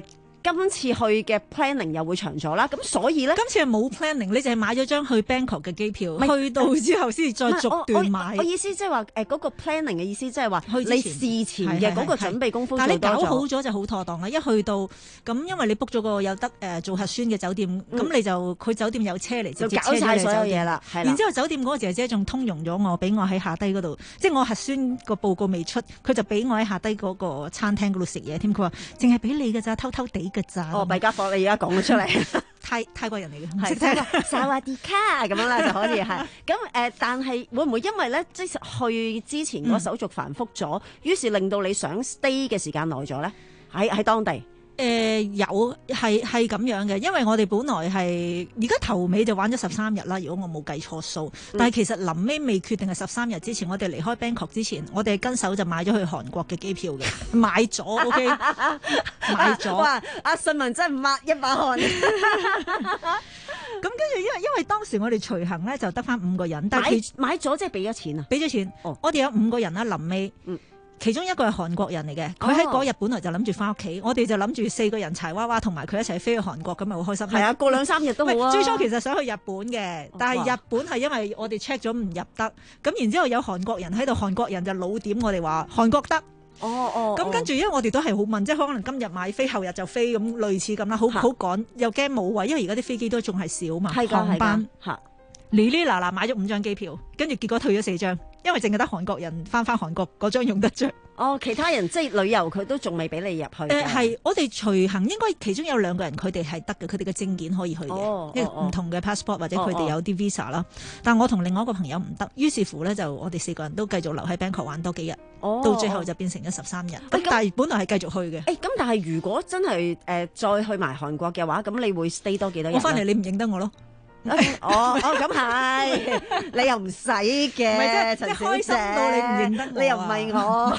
今次去嘅 planning 又會長咗啦。咁所以咧， 今次係冇 planning，你就係買咗張去 Bangkok 嘅機票，去到之後先至再逐段買。 我，我，我意思即係話誒嗰個 planning 嘅意思，即係話你事前嘅嗰個準備功夫做多咗。 但係你搞好咗就好妥當啦。一去到咁，因為你 book 咗個有得誒、呃、做核酸嘅酒店，咁、嗯、你就佢酒店有車嚟直接車咗你酒店啦。然之後酒店嗰個姐姐仲通融咗我，俾我喺下低嗰度，即係我核酸個報告未出，佢就俾我喺下低嗰個餐廳嗰度食嘢添。佢話淨係俾你㗎咋，偷偷地㗎咋。 哦，弊家伙，你而家講咗出嚟， 泰泰國人嚟嘅， 係識聽薩瓦迪卡咁樣啦就可以係。咁誒、呃，但係會唔會因為咧，即係去之前嗰手續繁複咗，於、嗯、是令到你想 stay 嘅時間耐咗咧？喺喺當地。 誒、呃、有係係咁樣嘅，因為我哋本來係而家頭尾就玩咗十三日啦。如果我冇計錯數，嗯、但係其實臨尾未決定係十三日之前，我哋離開 Bangkok 之前，我哋跟手就買咗去韓國嘅機票嘅，買咗 OK， 買咗了。 哇！阿信文真係抹一把汗。咁跟住因為因為當時我哋隨行咧就得翻五個人，但係買買咗即係俾咗錢啊？ 俾咗錢。哦、我哋有五個人啦，臨尾。嗯。其中一個係韓國人嚟嘅，佢喺嗰日本來就諗住翻屋企，我哋就諗住四個人柴娃娃同埋佢一齊飛去韓國，咁咪好開心。 係啊，過兩三日都好啊。 最初其實想去日本嘅，但係日本係因為我哋 check 咗唔入得，咁然之後有韓國人喺度，韓國人就老點我哋話韓國得。 哦哦。咁跟住因為我哋都係好問，即係可能今日買飛，後日就飛咁類似咁啦，好好趕，又驚冇位，因為而家啲飛機都仲係少嘛，航班嚇。哩哩嗱嗱買咗五張機票，跟住結果退咗四張，因為淨係得韓國人翻翻韓國嗰張用得着。 哦，其他人即係旅遊佢都仲未俾你入去。誒、 呃、係，我哋隨行應該其中有兩個人佢哋係得嘅，佢哋嘅證件可以去嘅， 哦、 因為唔同嘅 passport 或者佢哋有啲 visa 啦、哦。但我同另外一個朋友唔得，於是乎咧就我哋四個人都繼續留喺 Bangkok 玩多幾日，哦、到最後就變成咗十三日。咁、欸、但係本來係繼續去嘅。誒咁，但係如果真係誒、呃、再去埋韓國嘅話，咁你會 stay 多幾多日？ 我翻嚟你唔認得我咯。 哦哦，咁係，你又唔使嘅， 唔係即係開心到你唔認得我， 你又唔係我。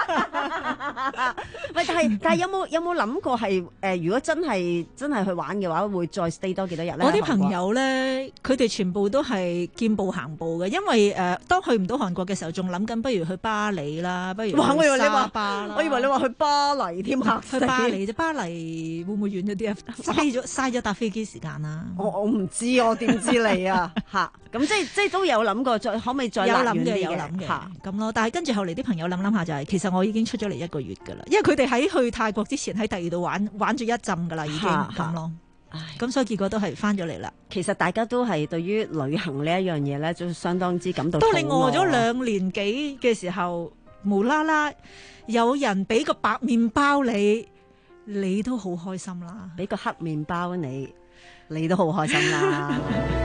喂，但係但係有冇有冇諗過係誒、呃？如果真係真係去玩嘅話，會再 stay 多幾多日咧？ 我啲朋友咧，佢哋全部都係見步行步嘅，因為誒、呃，當去唔到韓國嘅時候，仲諗緊不如去巴黎啦，不如去沙巴啦。 我以為你話去巴黎添啊， 去巴黎啫，巴黎會唔會遠咗啲啊？飛咗嘥咗搭飛機時間啦。 我我唔知我點知你啊嚇？咁即係即係都有諗過，再可唔可以再有諗嘅遠啲有諗嘅咁咯。但係跟住後嚟啲朋友諗諗下就係、是，其實我已經出咗嚟一個月㗎啦，因為佢哋喺去泰國之前喺第二度玩玩住一陣㗎啦，已經咁咯。咁所以結果都係翻咗嚟啦。 其實大家都係對於旅行呢一樣嘢咧，就相當之感到。 當你餓咗兩年幾嘅時候，無啦啦有人俾個白麵包你，你都好開心啦。 俾個黑麵包你。你都好開心啦！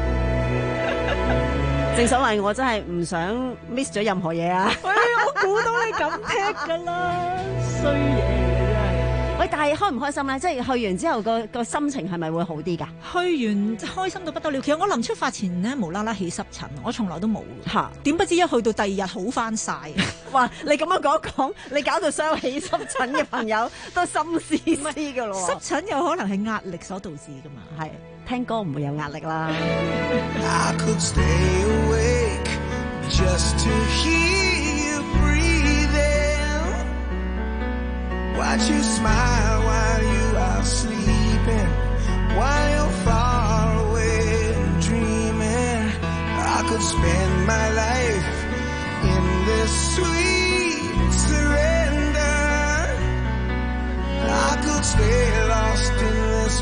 正所謂我真係唔想 miss 咗任何嘢啊！ 喂，我估到你咁踢噶啦，衰嘢真係。 喂，但係開唔開心咧？即係去完之後個個心情係咪會好啲㗎？ 去完開心到不得了。其實我臨出發前咧，無啦啦起濕疹，我從來都冇嚇。點不知一去到第二日好翻晒。 哇！你咁樣講講，你搞到所有起濕疹嘅朋友都心思思㗎咯。 濕疹有可能係壓力所導致㗎嘛？ 係。聽歌唔會有壓力啦。 I could stay awake just to hear you breathing, watch you smile while you are sleeping, while you're far away dreaming. I could spend my life in this sweet surrender. I could stay lost in this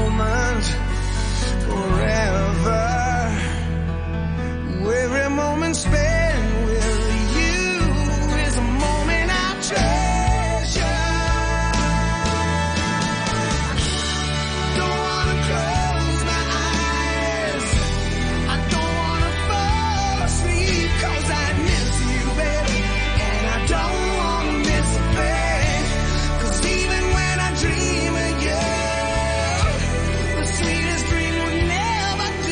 moment.Forever, every moment spent with you is a moment I treasure. Don't wanna close my eyes, I don't wanna fall asleep, 'cause I miss you, baby, and I don't wanna miss a thing, 'cause even when I dream of you, the sweetest dream would never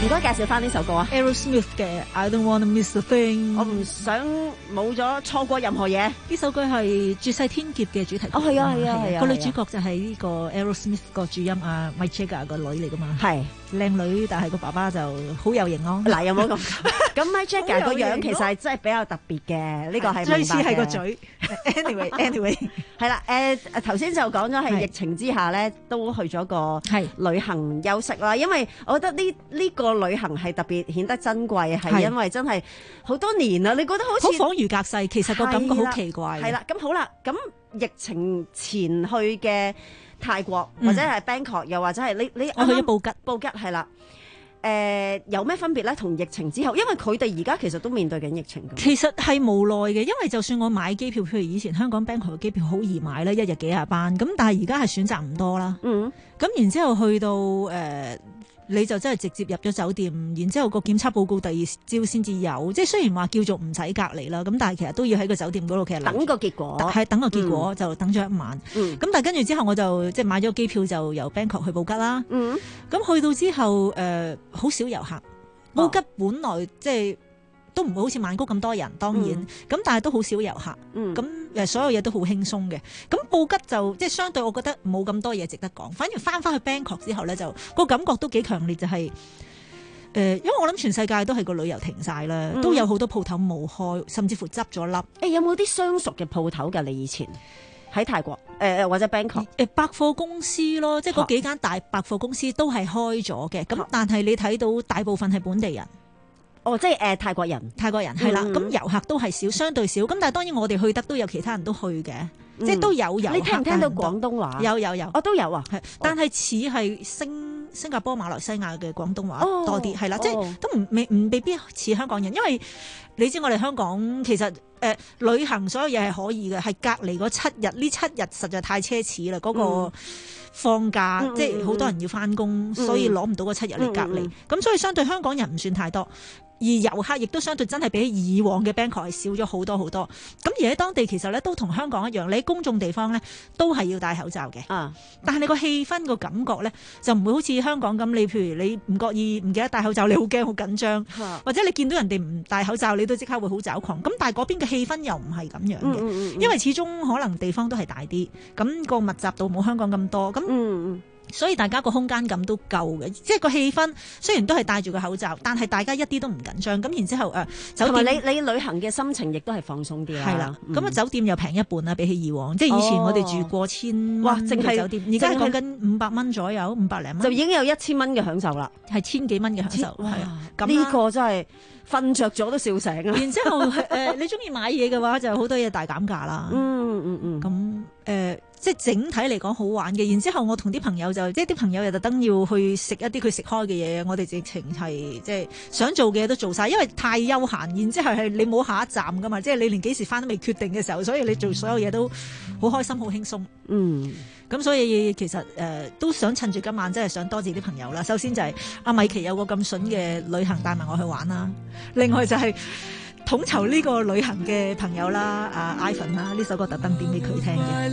唔該介紹翻呢首歌啊 ，Aerosmith 嘅 I Don't Wanna Miss a Thing。 我唔想冇咗錯過任何嘢。 呢首歌係絕世天劫嘅主題曲。 哦，係啊，係啊，係啊。 個女主角就係呢個 Aerosmith 個主音啊 Mick Jagger 個女嚟噶嘛。 係靚女，但係個爸爸就好有型咯。 嗱，有冇咁？咁 Mick Jagger 個樣其實係真係比較特別嘅，呢個係最似係個嘴。Anyway，anyway 係啦，誒頭先就講咗係疫情之下咧，都去咗個旅行休息啦。因為我覺得呢呢個旅行係特別顯得珍貴，係因為真係好多年啦。你覺得好似好恍如隔世，其實個感覺好奇怪。 係啦，咁好啦，咁疫情前去嘅泰國或者係 Bangkok，又或者係你你我去咗布吉， 布吉係啦。誒、呃、有咩分別咧？同疫情之後，因為佢哋而家其實都面對緊疫情。 其實係無奈嘅，因為就算我買機票，譬如以前香港 Bangkok 嘅機票好易買啦，一日幾廿班，咁但係而家係選擇唔多啦。 嗯， 咁然之後去到誒。呃你就真係直接入咗酒店，然之後個檢測報告第二朝先至有，即係雖然話叫做唔使隔離啦，咁但係其實都要喺個酒店嗰度其實等個結果， 係等個結果、嗯、就等咗一晚。咁、嗯、但係跟住之後我就即係買咗機票就由 Bangkok 去布吉啦。咁、嗯、去到之後誒好、呃、少遊客，布吉本來即係。都唔會好似曼谷咁多人，當然咁、嗯，但係都好少遊客。咁、嗯、誒，所有嘢都好輕鬆嘅。咁布吉就即係相對，我覺得冇咁多嘢值得講。反而翻翻去 Bangkok 之後咧，就個感覺都幾強烈，就係、是、誒、呃，因為我諗全世界都係個旅遊停晒啦、嗯，都有好多鋪頭冇開，甚至乎執咗笠。誒、 欸，有冇啲相熟嘅鋪頭㗎？你以前喺泰國誒、呃、或者 Bangkok 誒百貨公司咯，即係嗰幾間大百貨公司都係開咗嘅。咁但係你睇到大部分係本地人。 哦，即係誒、呃、泰國人， 泰國人係啦，咁、嗯、遊客都係少，相對少。咁但係當然我哋去得都有其他人都去嘅、嗯，即係都有遊客。 你聽唔聽到廣東話？ 有有有，我、 哦、都有啊。係、哦， 但係似係新新加坡、馬來西亞嘅廣東話多啲，係、哦、啦，即係都唔未唔未必似香港人，因為你知我哋香港其實誒、呃、旅行所有嘢係可以嘅，係隔離嗰七日，呢七日實在太奢侈啦，嗰、那個。嗯放假、嗯、即係好多人要翻工、嗯，所以攞唔到嗰七日嚟隔離。咁、嗯、所以相對香港人唔算太多，而遊客亦都相對真係比起以往嘅 Bangkok 係少咗好多好多。咁而喺當地其實咧都同香港一樣，你喺公眾地方咧都係要戴口罩嘅。啊！但係你個氣氛個感覺咧就唔會好似香港咁，你譬如你唔覺意唔記得戴口罩，你好驚好緊張，或者你見到人哋唔戴口罩，你都即刻會好抓狂。咁但係嗰邊嘅氣氛又唔係咁樣嘅、嗯嗯嗯，因為始終可能地方都係大啲，咁、個密集度冇香港咁多。咁嗯，所以大家個空間感都夠嘅，即係個氣氛雖然都係戴住個口罩，但係大家一啲都唔緊張。咁然之後誒，酒店你你旅行嘅心情亦都係放鬆啲啦。係啦，咁、嗯、啊酒店又平一半啦，比起以往，即係以前我哋住過千蚊嘅酒店，而家係講緊五百蚊左右，五百零蚊就已經有一千蚊嘅享受啦， 係千幾蚊嘅享受。係啊，咁呢、這個真係瞓着咗都笑醒啊！ 然之後誒、呃，你中意買嘢嘅話，就好多嘢大減價啦。 嗯嗯嗯， 咁誒。呃即係整體嚟講好玩嘅，然之後我同啲朋友就即係啲朋友又特登要去食一啲佢食開嘅嘢，我哋直情係即係想做嘅嘢都做晒，因為太悠閒。然之後係你冇下一站噶嘛，即係你連幾時翻都未決定嘅時候，所以你做所有嘢都好開心、好輕鬆。嗯，咁所以其實誒、呃、都想趁住今晚，真係想多謝啲朋友啦。首先就係阿米奇有個咁筍嘅旅行帶埋我去玩啦，另外就係、是。統籌呢個旅行嘅朋友啦，阿 Ivan 啦，呢首歌特登點俾佢聽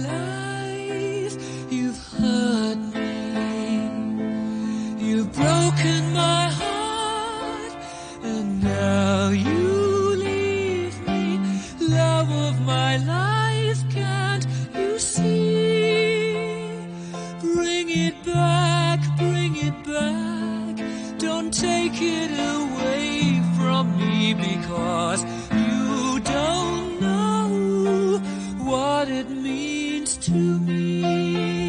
嘅。You don't know what it means to me.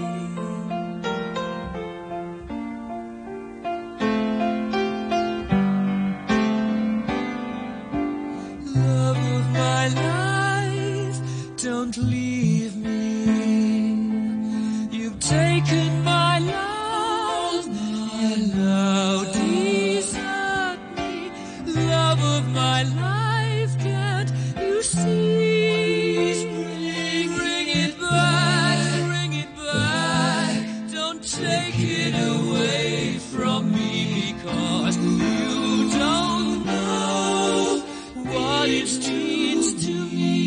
Love of my life, don't leave me. You've taken my love and now desert me. Love of my life, can't you see? Bring, bring it back, bring it back. Don't take it away from me, because you don't know what it means to me.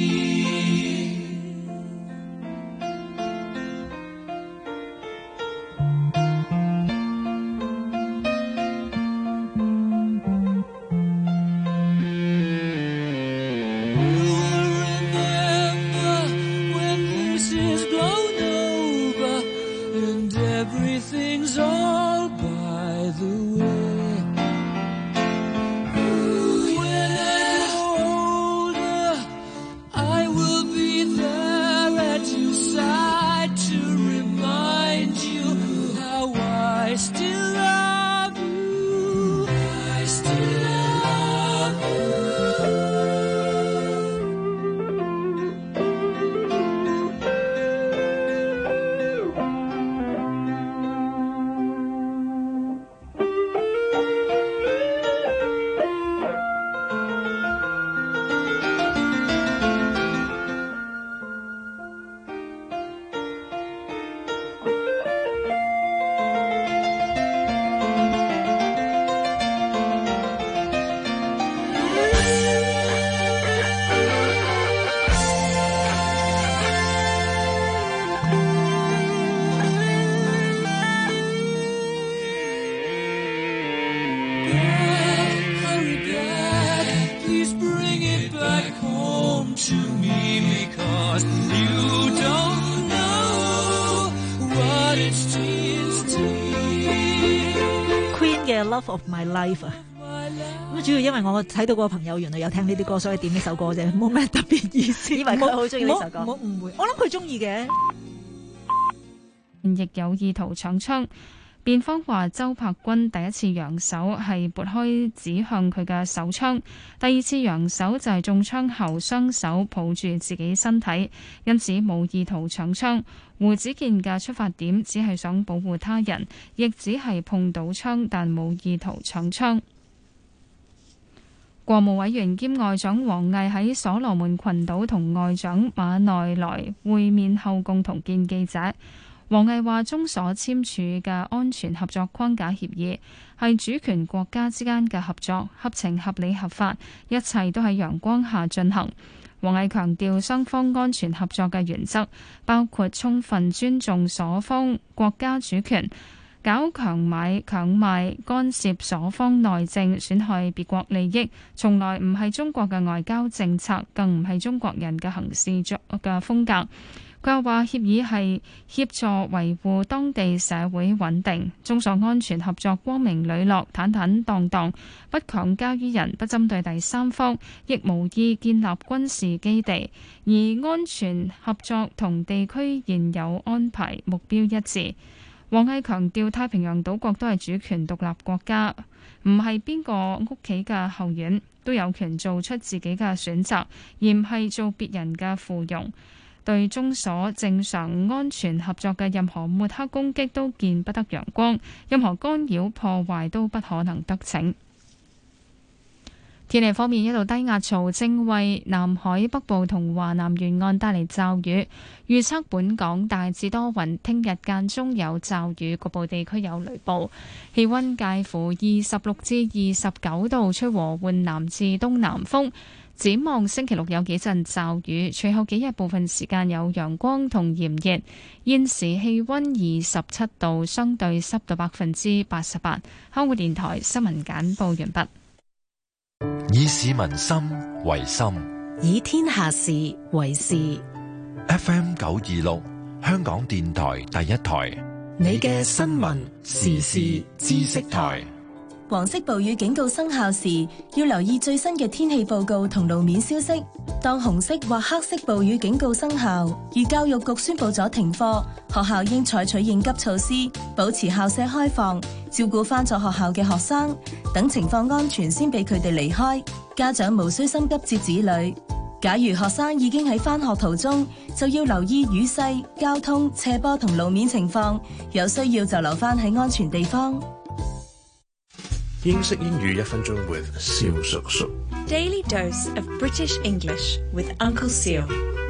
Love of My Life 啊。咁主要因為我睇到個朋友原來有聽呢啲歌，所以點呢首歌啫，冇咩特別意思。 以為佢好中意呢首歌， 唔好誤會，我諗佢中意嘅。 亦有意圖搶槍。辯方話周柏君第一次揚手係撥開指向佢嘅手槍，第二次揚手就係中槍後雙手抱住自己身體，因此冇意圖搶槍。胡子健嘅出發點只係想保護他人，亦只係碰到槍，但冇意圖搶槍。國務委員兼外長王毅喺所羅門群島同外長馬內萊會面後共同見記者。王毅話：中所簽署嘅安全合作框架協議係主權國家之間嘅合作，合情合理合法，一切都喺陽光下進行。王毅強調，雙方安全合作嘅原則包括充分尊重所方國家主權，搞強買強賣，干涉所方內政，損害別國利益，從來唔係中國嘅外交政策，更唔係中國人嘅行事作嘅風格。佢又話協議係協助維護當地社會穩定，中所安全合作光明磊落、坦坦蕩蕩，不強加於人，不針對第三方，亦無意建立軍事基地。而安全合作同地區現有安排目標一致。王毅強調，太平洋島國都係主權獨立國家，唔係邊個屋企嘅後院，都有權做出自己嘅選擇，而唔係做別人嘅附庸。對中所正常安全合作嘅任何抹黑攻擊都見不得陽光，任何干擾破壞都不可能得逞。天氣方面，一道低壓槽正為南海北部同華南沿岸帶嚟驟雨，預測本港大致多雲，聽日間中有驟雨，局部地區有雷暴，氣溫介乎二十六至二十九度，吹和緩南至東南風。展望星期六有幾陣驟雨，隨後幾日部分時間有陽光同炎熱。現時氣溫二十七度，相對濕度百分之八十八。香港電台新聞簡報完畢。 以市民心為心， 以天下事為事。 F M 九二六，香港電台第一台， 你嘅新聞時事知識台。 黃色暴雨警告生效時，要留意最新嘅天氣報告同路面消息。當紅色或黑色暴雨警告生效，而教育局宣布咗停課，學校應採取應急措施，保持校舍開放，照顧返咗學校嘅學生，等情況安全先俾佢哋離開。家長無需心急接子女。假如學生已經喺返學途中，就要留意雨勢、交通、斜坡同路面情況，有需要就留返喺安全地方。 英式英語一分鐘 with 蕭叔叔。 Daily dose of British English with Uncle Seal。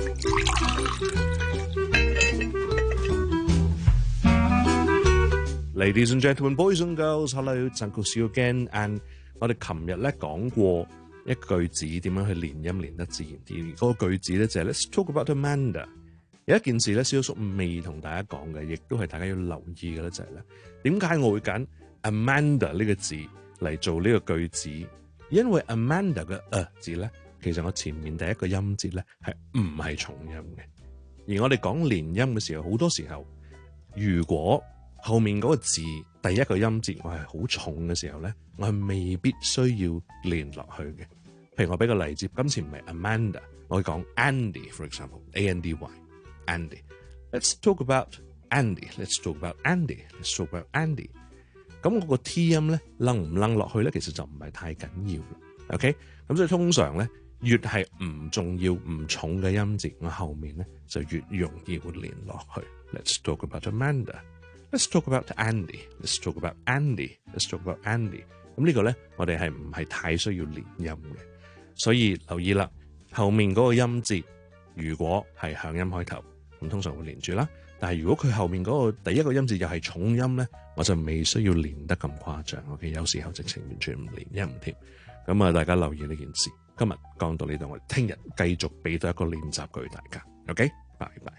Ladies and gentlemen, boys and girls, hello, it's Uncle Seal again. And 我哋琴日咧講過一句子點樣去練音練得自然啲。嗰個句子咧就係 Let's talk about Amanda。有一件事咧，蕭叔未同大家講嘅，亦都係大家要留意嘅咧，就係咧點解我會揀 Amanda 呢個字嚟做呢個句子？因為 Amanda 嘅 a 字咧，其實我前面第一個音節咧係唔係重音嘅。而我哋講連音嘅時候，好多時候如果後面嗰個字第一個音節我係好重嘅時候咧，我係未必需要連落去嘅。譬如我俾個例子，今次唔係 Amanda， 我會講 Andy，for example，A N D Y，Andy。Let's talk about Andy。Let's talk about Andy。Let's talk about Andy。咁我個 T 音咧，掕唔掕落去咧，其實就唔係太緊要啦。OK，咁所以通常咧，越係唔重要、唔重嘅音節，我後面咧就越容易會連落去。Let's talk about Amanda。Let's talk about Andy。Let's talk about Andy。Let's talk about Andy。咁呢個咧，我哋係唔係太需要連音嘅？所以留意啦，後面嗰個音節如果係響音開頭，咁通常會連住啦。但係如果佢後面嗰個第一個音節又係重音咧，我就未需要連得咁誇張。OK， 有時候直情完全唔連音添。咁啊，大家留意呢件事。今日講到呢度，我哋聽日繼續俾多一個練習句大家。OK， 拜拜。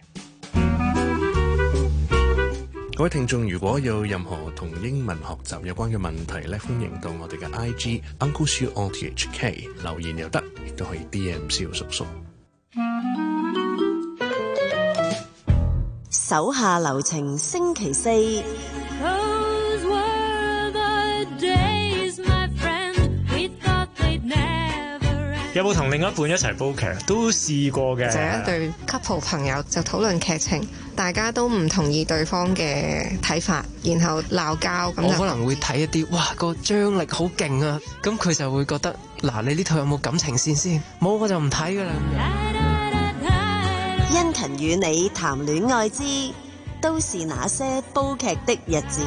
各位聽眾，如果有任何同英文學習有關嘅問題咧，歡迎到我哋嘅 I G Uncle Siu O T H K 留言又得，亦都可以 D M 蕭叔叔。 手下留情，星期四。 Those were the days. 有冇同另一半一齊煲劇？都試過嘅。 就係一對 couple 朋友就討論劇情，大家都唔同意對方嘅睇法，然後鬧交咁。 我可能會睇一啲，哇個張力好勁啊！咁佢就會覺得，嗱你呢套有冇感情線先？冇我就唔睇噶啦。 殷勤與你談戀愛之都是那些煲劇的日子。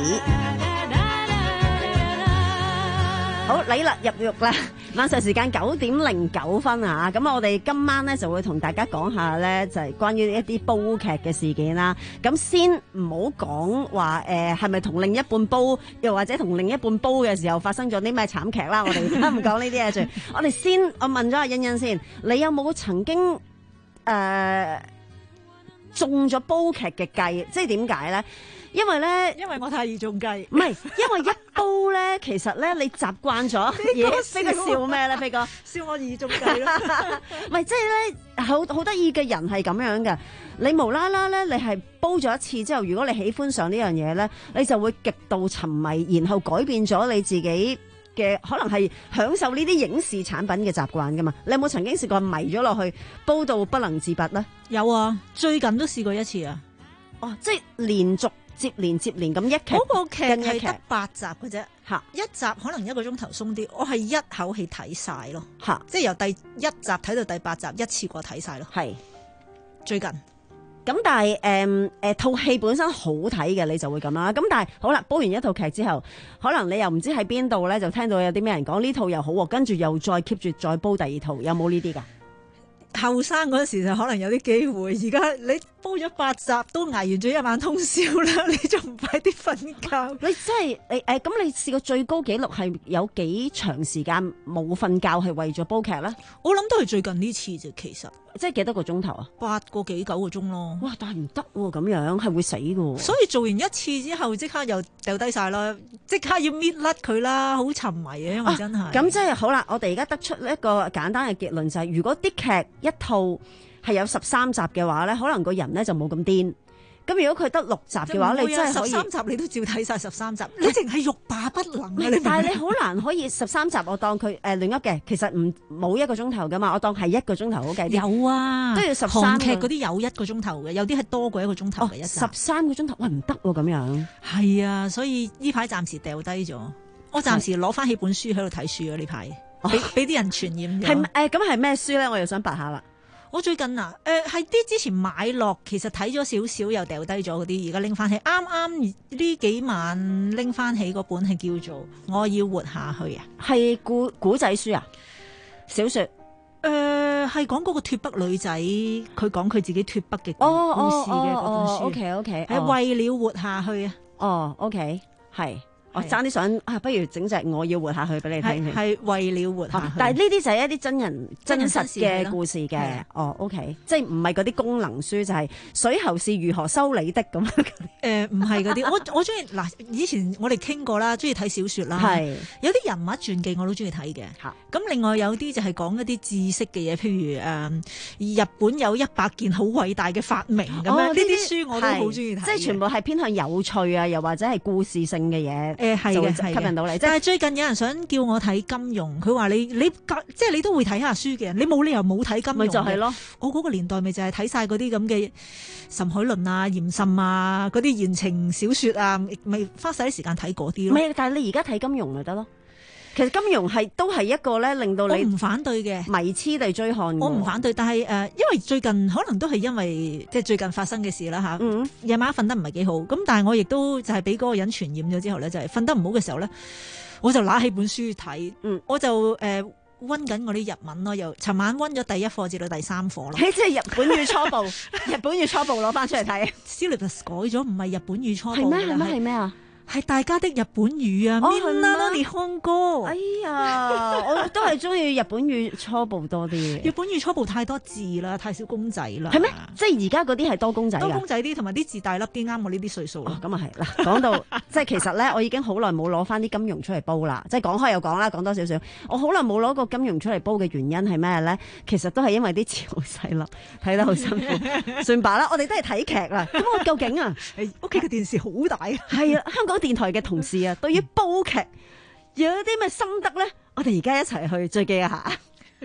好嚟啦，入獄啦！晚上時間九點零九分啊！咁我哋今晚咧就會同大家講下咧，就係、是、關於一啲煲劇嘅事件啦。咁先唔好講話誒，係咪同另一半煲，又或者同另一半煲嘅時候發生咗啲咩慘劇啦？我哋而家唔講呢啲嘢住。我哋先，我問咗阿欣欣先，你有冇曾經誒、呃、中咗煲劇嘅計？即係點解咧？因為咧， 因為我太易中計， 唔係，因為一煲咧，其實咧你習慣咗嘢，飛哥笑咩咧？飛哥笑我易中計咯， 唔係即係咧，好好得意嘅人係咁樣嘅。你無啦啦咧，你係煲咗一次之後，如果你喜歡上呢樣嘢咧，你就會極度沉迷，然後改變咗你自己嘅可能係享受呢啲影視產品嘅習慣噶嘛？你有冇曾經試過迷咗落去，煲到不能自拔咧？ 有啊，最近都試過一次啊。 哦，即係連續。接連接連咁一劇， 嗰個劇係得八集嘅啫，嚇一集可能一個鐘頭鬆啲，我係一口氣睇晒咯，嚇即係由第一集睇到第八集一次過睇晒咯，係最近。 咁但係誒誒套戲本身好睇嘅，你就會咁啦。咁但係好啦，煲完一套劇之後，可能你又唔知喺邊度咧，就聽到有啲咩人講呢套又好喎，跟住又再 keep 住再煲第二套，有冇呢啲㗎？ 後生嗰時就可能有啲機會，而家你煲咗八集都捱完咗一晚通宵啦，你仲唔快啲瞓覺？ 你真係你誒咁，你試過最高紀錄係有幾長時間冇瞓覺係為咗煲劇咧？ 我諗都係最近呢次啫，其實即係幾多個鐘頭啊？ 八個幾九個鐘咯。 哇！但係唔得喎，咁樣係會死㗎。 所以做完一次之後，即刻又掉低晒啦，即刻要搣甩佢啦，好沉迷啊！因為真係咁即係好啦。我哋而家得出一個簡單嘅結論就係、是，如果啲劇一套係有十三集嘅話咧，可能個人咧就冇咁癲。咁如果佢得六集嘅話，你真係可以十三集你都照睇晒十三集，你淨係欲罷不能啊！你但係你好難可以十三集，我當佢誒亂噏嘅，其實唔冇一個鐘頭噶嘛，我當係一個鐘頭好計啲。 有啊， 都要十三。 韓劇嗰啲有一個鐘頭嘅，有啲係多過一個鐘頭嘅一集。 十三個鐘頭，喂唔得喎咁樣。 係啊，所以呢排暫時掉低咗，我暫時攞翻起本書喺度睇書啊！呢排俾俾啲人傳染咗。 係誒，咁係咩書咧？我又想拔下啦。 我最近啊，誒係啲之前買落，其實睇咗少少又掉低咗嗰啲，而家拎翻起，啱啱呢幾晚拎翻起嗰本係叫做《我要活下去》啊， 係古古仔書啊，小說， 誒係講嗰個脫北女仔，佢講佢自己脫北嘅故事嘅嗰本書。 OK OK， 係為了活下去啊。 哦 OK，係。我爭啲想啊，不如整隻我要活下去俾你聽。 係為了活下去， 但係呢啲就係一啲真人真實嘅故事嘅。哦 ，OK，即係唔係嗰啲功能書，就係水喉是如何修理的咁。 誒唔係嗰啲，我我中意嗱，以前我哋傾過啦，中意睇小説啦，係有啲人物傳記我都中意睇嘅。咁另外有啲就係講一啲知識嘅嘢，譬如誒、呃、日本有一百件好偉大嘅發明咁樣，呢啲、哦、書我都好中意睇。即係全部係偏向有趣啊，又或者係故事性嘅嘢。誒係嘅，吸引到你。但係最近有人想叫我睇金庸，佢話你你即係你都會睇下書嘅人，你冇理由冇睇金庸。咪就係咯，我嗰個年代咪就係睇晒嗰啲咁嘅岑海倫啊、嚴沁啊嗰啲言情小説啊，咪花晒啲時間睇嗰啲咯。唔係，但係你而家睇金庸咪得咯。其實金庸係都係一個咧，令到你唔反對嘅迷痴地追看。我唔反對，但係誒、呃，因為最近可能都係因為即係最近發生嘅事啦嚇。嗯，夜晚瞓得唔係幾好，咁但係我亦都就係俾嗰個人傳染咗之後咧，就係、是、瞓得唔好嘅時候咧，我就拿起本書睇。嗯，我就誒温緊我啲日文咯，又尋晚温咗第一課至到第三課咯。即係日本語初步，日本語初步攞翻出嚟睇。syllabus 改咗，唔係日本語初步。係咩？係咩？係咩啊？係大家的日本語啊！咪啦，你看歌。哎呀，我都係中意日本語初步多啲。日本語初步太多字啦，太少公仔啦。係咩？即係而家嗰啲係多公仔。多公仔啲，同埋啲字大粒啲，啱我呢啲歲數。哦，咁啊係嗱，講到即係其實咧，我已經好耐冇攞翻啲金庸出嚟煲啦。即係講開又講啦，講多少少。我好耐冇攞過金庸出嚟煲嘅原因係咩咧？其實都係因為啲字好細粒，睇得好辛苦。算罷啦，我哋都係睇劇啦。咁我究竟啊，屋企嘅電視好大啊。係啊，香港電台嘅同事啊，對於煲劇有啲咩心得咧？我哋而家一齊去追記一下。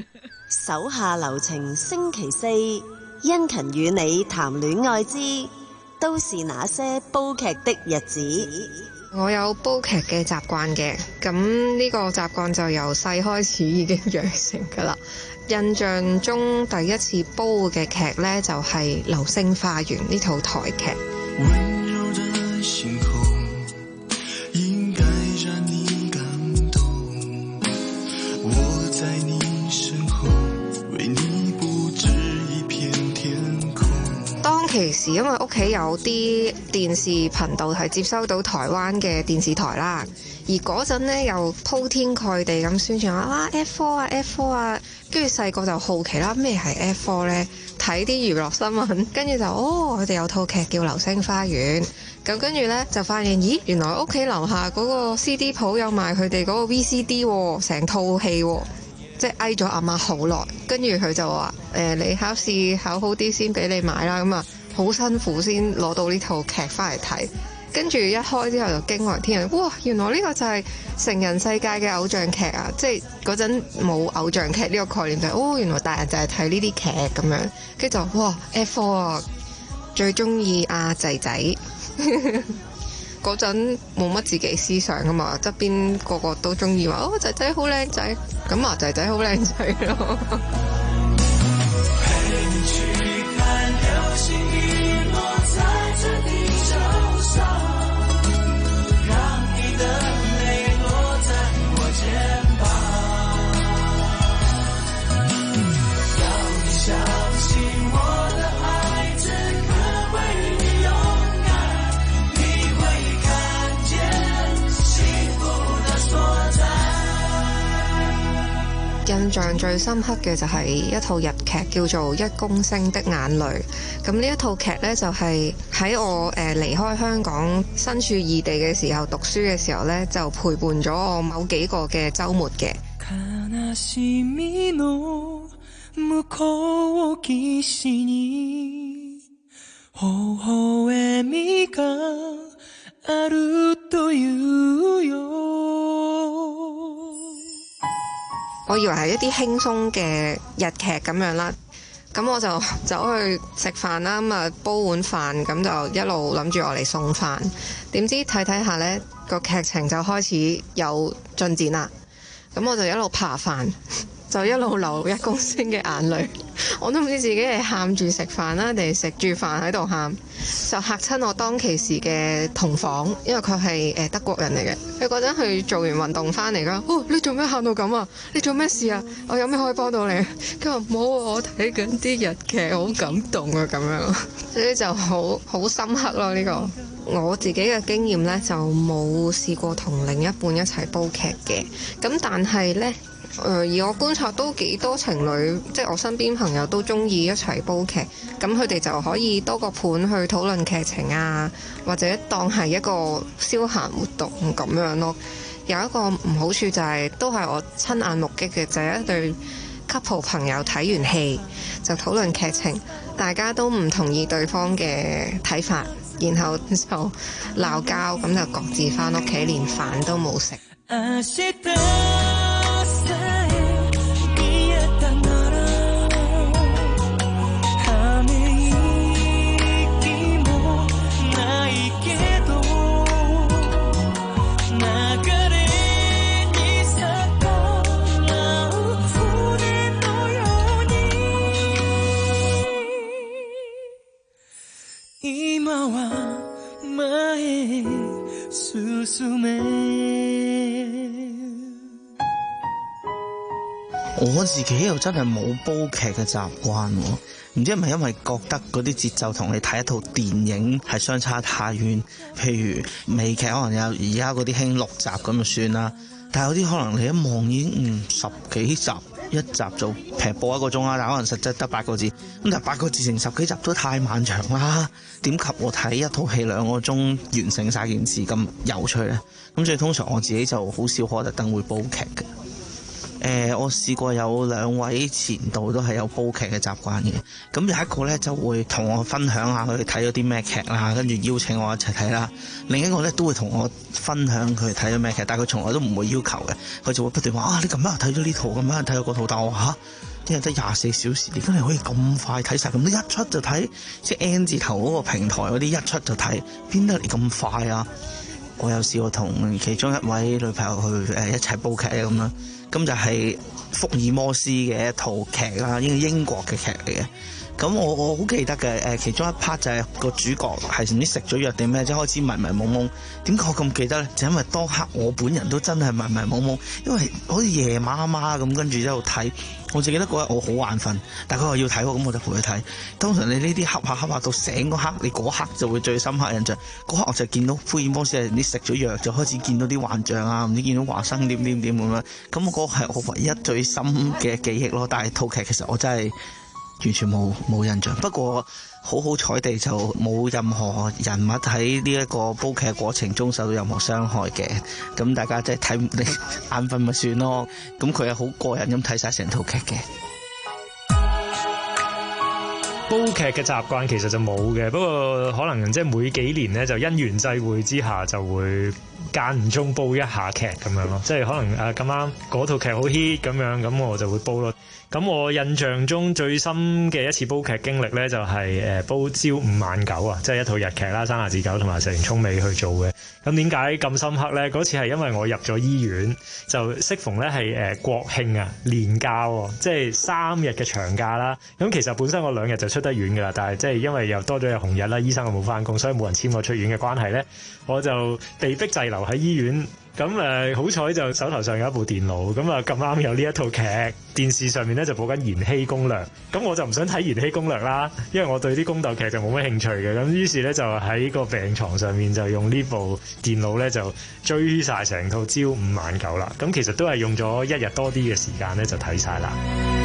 手下留情星期四，殷勤與你談戀愛之都是那些煲劇的日子。 我有煲劇嘅習慣嘅，咁呢個習慣就由細開始已經養成噶啦。印象中第一次煲嘅劇呢，就係《流星花園》呢套台劇。 溫柔的星空應該讓你感動，我在你身後為你佈置一片天空。 當其時因為屋企有啲電視頻道係接收到台灣嘅電視台啦，而嗰陣呢又鋪天蓋地咁宣傳話啊 F 四 啊 F 四 啊，跟住細個就好奇啦，咩係 F 四呢？睇啲娛樂新聞，跟住就哦，佢哋有套劇叫《流星花園》，咁跟住呢，就發現，咦，原來屋企樓下嗰個 C D 鋪有賣佢哋嗰個 V C D 喎，成套戲喎，即係翳咗阿媽好耐，跟住佢就話誒、呃，你考試考好啲先俾你買啦，咁啊好辛苦先攞到呢套劇翻嚟睇。跟住一開之後就驚為天人，哇！原來呢個就係成人世界嘅偶像劇啊！即係嗰陣冇偶像劇呢個概念，就係、是、哦，原來大人就係睇呢啲劇咁樣，跟住就哇 F 四 啊，最中意阿仔仔，嗰陣冇乜自己思想噶嘛，側邊個個都中意話哦仔仔好靚仔，咁啊仔仔好靚仔咯。印象最深刻嘅就係一套日劇叫做《一公升的眼淚》，咁呢一套劇呢，就係喺我誒離開香港身處異地嘅時候讀書嘅時候呢，就陪伴咗我某幾個嘅週末嘅。我以為係一啲輕鬆嘅日劇咁樣啦，咁我就走去食飯啦，咁啊煲碗飯，咁就一路諗住我嚟送飯，點知睇睇下呢個劇情就開始有進展啦，咁我就一路扒飯，就一路流一公升嘅眼淚，我都唔知自己係喊住食飯啦，定係食住飯喺度喊，就嚇親我當其時嘅同房，因為佢係誒德國人嚟嘅。佢嗰陣去做完運動翻嚟㗎，哦，你做咩喊到咁啊？你做咩事啊？我有咩可以幫到你？佢話冇啊，我睇緊啲日劇，好感動啊咁樣，所以就好好深刻咯呢個。我自己嘅經驗呢，就冇試過同另一半一齊煲劇嘅，咁但係呢。誒、呃，而我觀察都幾多情侶，即係我身邊朋友都中意一齊煲劇，咁佢哋就可以多個盤去討論劇情啊，或者當係一個消閒活動咁樣咯。有一個唔好處就係、是，都係我親眼目擊嘅，就係、是、一對 couple 朋友睇完戲就討論劇情，大家都唔同意對方嘅睇法，然後就鬧交，咁就各自返屋企，連飯都冇食。 我自己又真係冇煲劇嘅習慣，唔知係咪因為覺得嗰啲節奏同你睇一套電影係相差太遠？譬如美劇可能有而家嗰啲興六集咁就算啦，但係有啲可能你一望已經嗯十幾集，一集就平播一個鐘啦，但可能實質得八個字，咁但係八個字成十幾集都太漫長啦，點及我睇一套戲兩個鐘完成晒件事咁有趣呢？咁所以通常我自己就好少可特登會煲劇嘅。誒、 呃，我試過有兩位前度都係有煲劇嘅習慣嘅。咁有一個咧就會同我分享下佢睇咗啲咩劇啦，跟住邀請我一齊睇啦。另一個咧都會同我分享佢睇咗咩劇，但係佢從來都唔會要求嘅。佢就會不斷話啊，你咁樣睇咗呢套，咁樣睇咗嗰套，但我話嚇，一日得廿四小時，點解你可以咁快睇晒？咁你一出就睇，即係 N 字頭嗰個平台嗰啲一出就睇，邊得嚟咁快啊？我有試過同其中一位女朋友去誒一齊煲劇咁啦，咁就係福爾摩斯嘅一套劇啦，英英國嘅劇嚟嘅。咁我我好記得嘅誒，其中一 part 就係個主角係唔知食咗藥定咩，即係開始迷迷懵懵。點解我咁記得咧？就因為當刻我本人都真係迷迷懵懵，因為好似夜媽媽咁，跟住一路睇。我就記得嗰日我好眼瞓，但佢話要睇喎，咁我就陪佢睇。通常你呢啲恰下恰下到醒嗰刻，你嗰刻就會最深刻印象。嗰刻我就見到福爾摩斯係你食咗藥就開始見到啲幻象啊，唔知見到華生點點點咁樣。咁我嗰個係我唯一最深嘅記憶咯。但係套劇其實我真係完全冇冇印象。不過好好彩地就冇任何人物喺呢一個煲劇過程中受到任何傷害嘅。咁大家即係睇你眼瞓咪算咯。咁佢係好過癮咁睇晒成套劇嘅。 煲劇嘅習慣其實就冇嘅，不過可能即係每幾年咧就因緣際會之下就會間唔中煲一下劇咁樣咯。即係可能誒咁啱嗰套劇好 hit 咁樣，咁我就會煲咯。咁我印象中最深嘅一次煲劇經歷咧，就係誒煲朝五晚九啊，即係一套日劇啦，山下智久同埋石田聰美去做嘅。咁點解咁深刻咧？嗰次係因為我入咗醫院，就適逢咧係誒國慶啊年假喎，即係三日嘅長假啦。咁其實本身我兩日就出得院㗎啦，但係即係因為又多咗日紅日啦，醫生又冇返工，所以冇人簽我出院嘅關係咧，我就被逼滯留喺醫院。咁誒好彩就手頭上有一部電腦，咁啊咁啱有呢一套劇，電視上面咧就播緊《延禧攻略》，咁我就唔想睇《延禧攻略》啦，因為我對啲宮鬥劇就冇乜興趣嘅，咁於是咧就喺個病床上面就用呢部電腦咧就追晒成套朝五晚九啦，咁其實都係用咗一日多啲嘅時間咧就睇晒啦。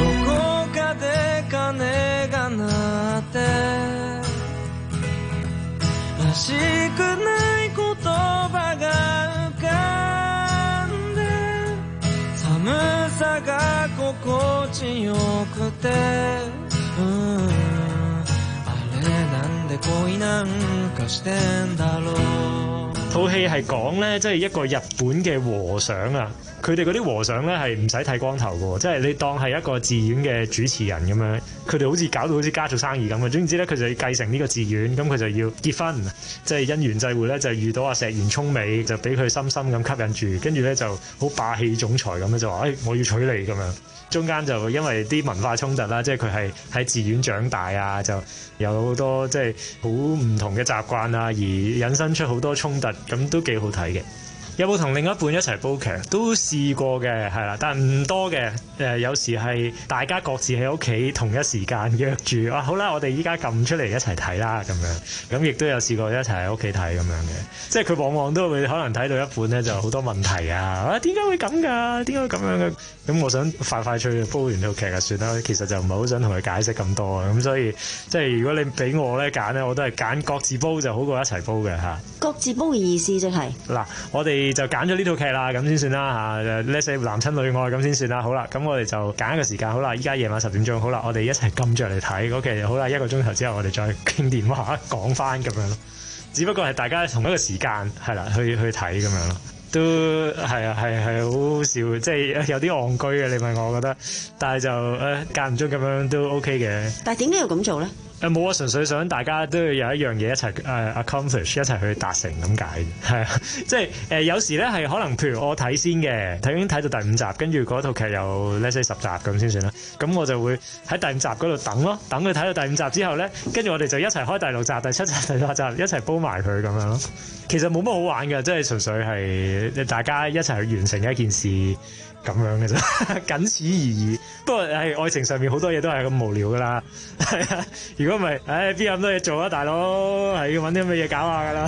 套戲係講咧，即係一個日本嘅和尚啊，佢哋嗰啲和尚咧係唔使剃光頭嘅，即係你當係一個寺院嘅主持人咁樣，佢哋好似搞到好似家族生意咁嘅。總之咧，佢就要繼承呢個寺院，咁佢就要結婚，即係因緣際會咧就遇到阿石原聰美，就俾佢深深咁吸引住，跟住咧就好霸氣總裁咁樣就話，誒、哎、我要娶你咁樣。中間就因為啲文化衝突啦，即係佢係喺寺院長大啊，就有好多即係好唔同嘅習慣啊，而引申出好多衝突，咁都幾好睇嘅。有冇同另一半一齊煲劇？都試過嘅，係啦，但係唔多嘅。誒、呃，有時係大家各自喺屋企同一時間約住，啊好啦，我哋依家撳出嚟一齊睇啦咁樣。咁亦都有試過一齊喺屋企睇咁樣嘅。即係佢往往都會可能睇到一半咧，就好多問題啊！啊，點解會咁㗎？點解會咁樣嘅？咁我想快快脆煲完套劇就算啦。其實就唔係好想同佢解釋咁多啊。咁所以即係如果你俾我咧揀咧，我都係揀各自煲就好過一齊煲嘅嚇。 各自煲嘅意思即係嗱，我哋就揀咗呢套劇啦，咁先算啦嚇。Let's say男親女愛咁先算啦。好啦，咁我哋就揀一個時間。好啦，依家夜晚十點鐘。好啦，我哋一齊撳着嚟睇嗰劇。好啦，一個鐘頭之後我哋再傾電話講翻咁樣咯。只不過係大家同一個時間係啦，去去睇咁樣咯。都係啊，係係好好笑，即係有啲戇居嘅。你問我覺得，但係就誒間唔中咁樣都 OK 嘅。 但係點解要咁做咧？ 誒冇啊，純粹想大家都要有一樣嘢一齊誒、uh, accomplish 一齊去達成咁解，係啊，即係誒、呃、有時咧係可能譬如我睇先嘅，睇已經睇到第五集，跟住嗰套劇有 let's say 十集咁先算啦，咁我就會喺第五集嗰度等咯，等佢睇到第五集之後咧，跟住我哋就一齊開第六集、第七集、第八集一齊煲埋佢咁樣咯。其實冇乜好玩嘅，即係純粹係大家一齊去完成一件事咁樣嘅啫，僅此而已。不過喺愛情上面好多嘢都係咁無聊噶啦，係啊。如果唔係，唉邊有咁多嘢做啊，大佬係要揾啲乜嘢搞下噶啦。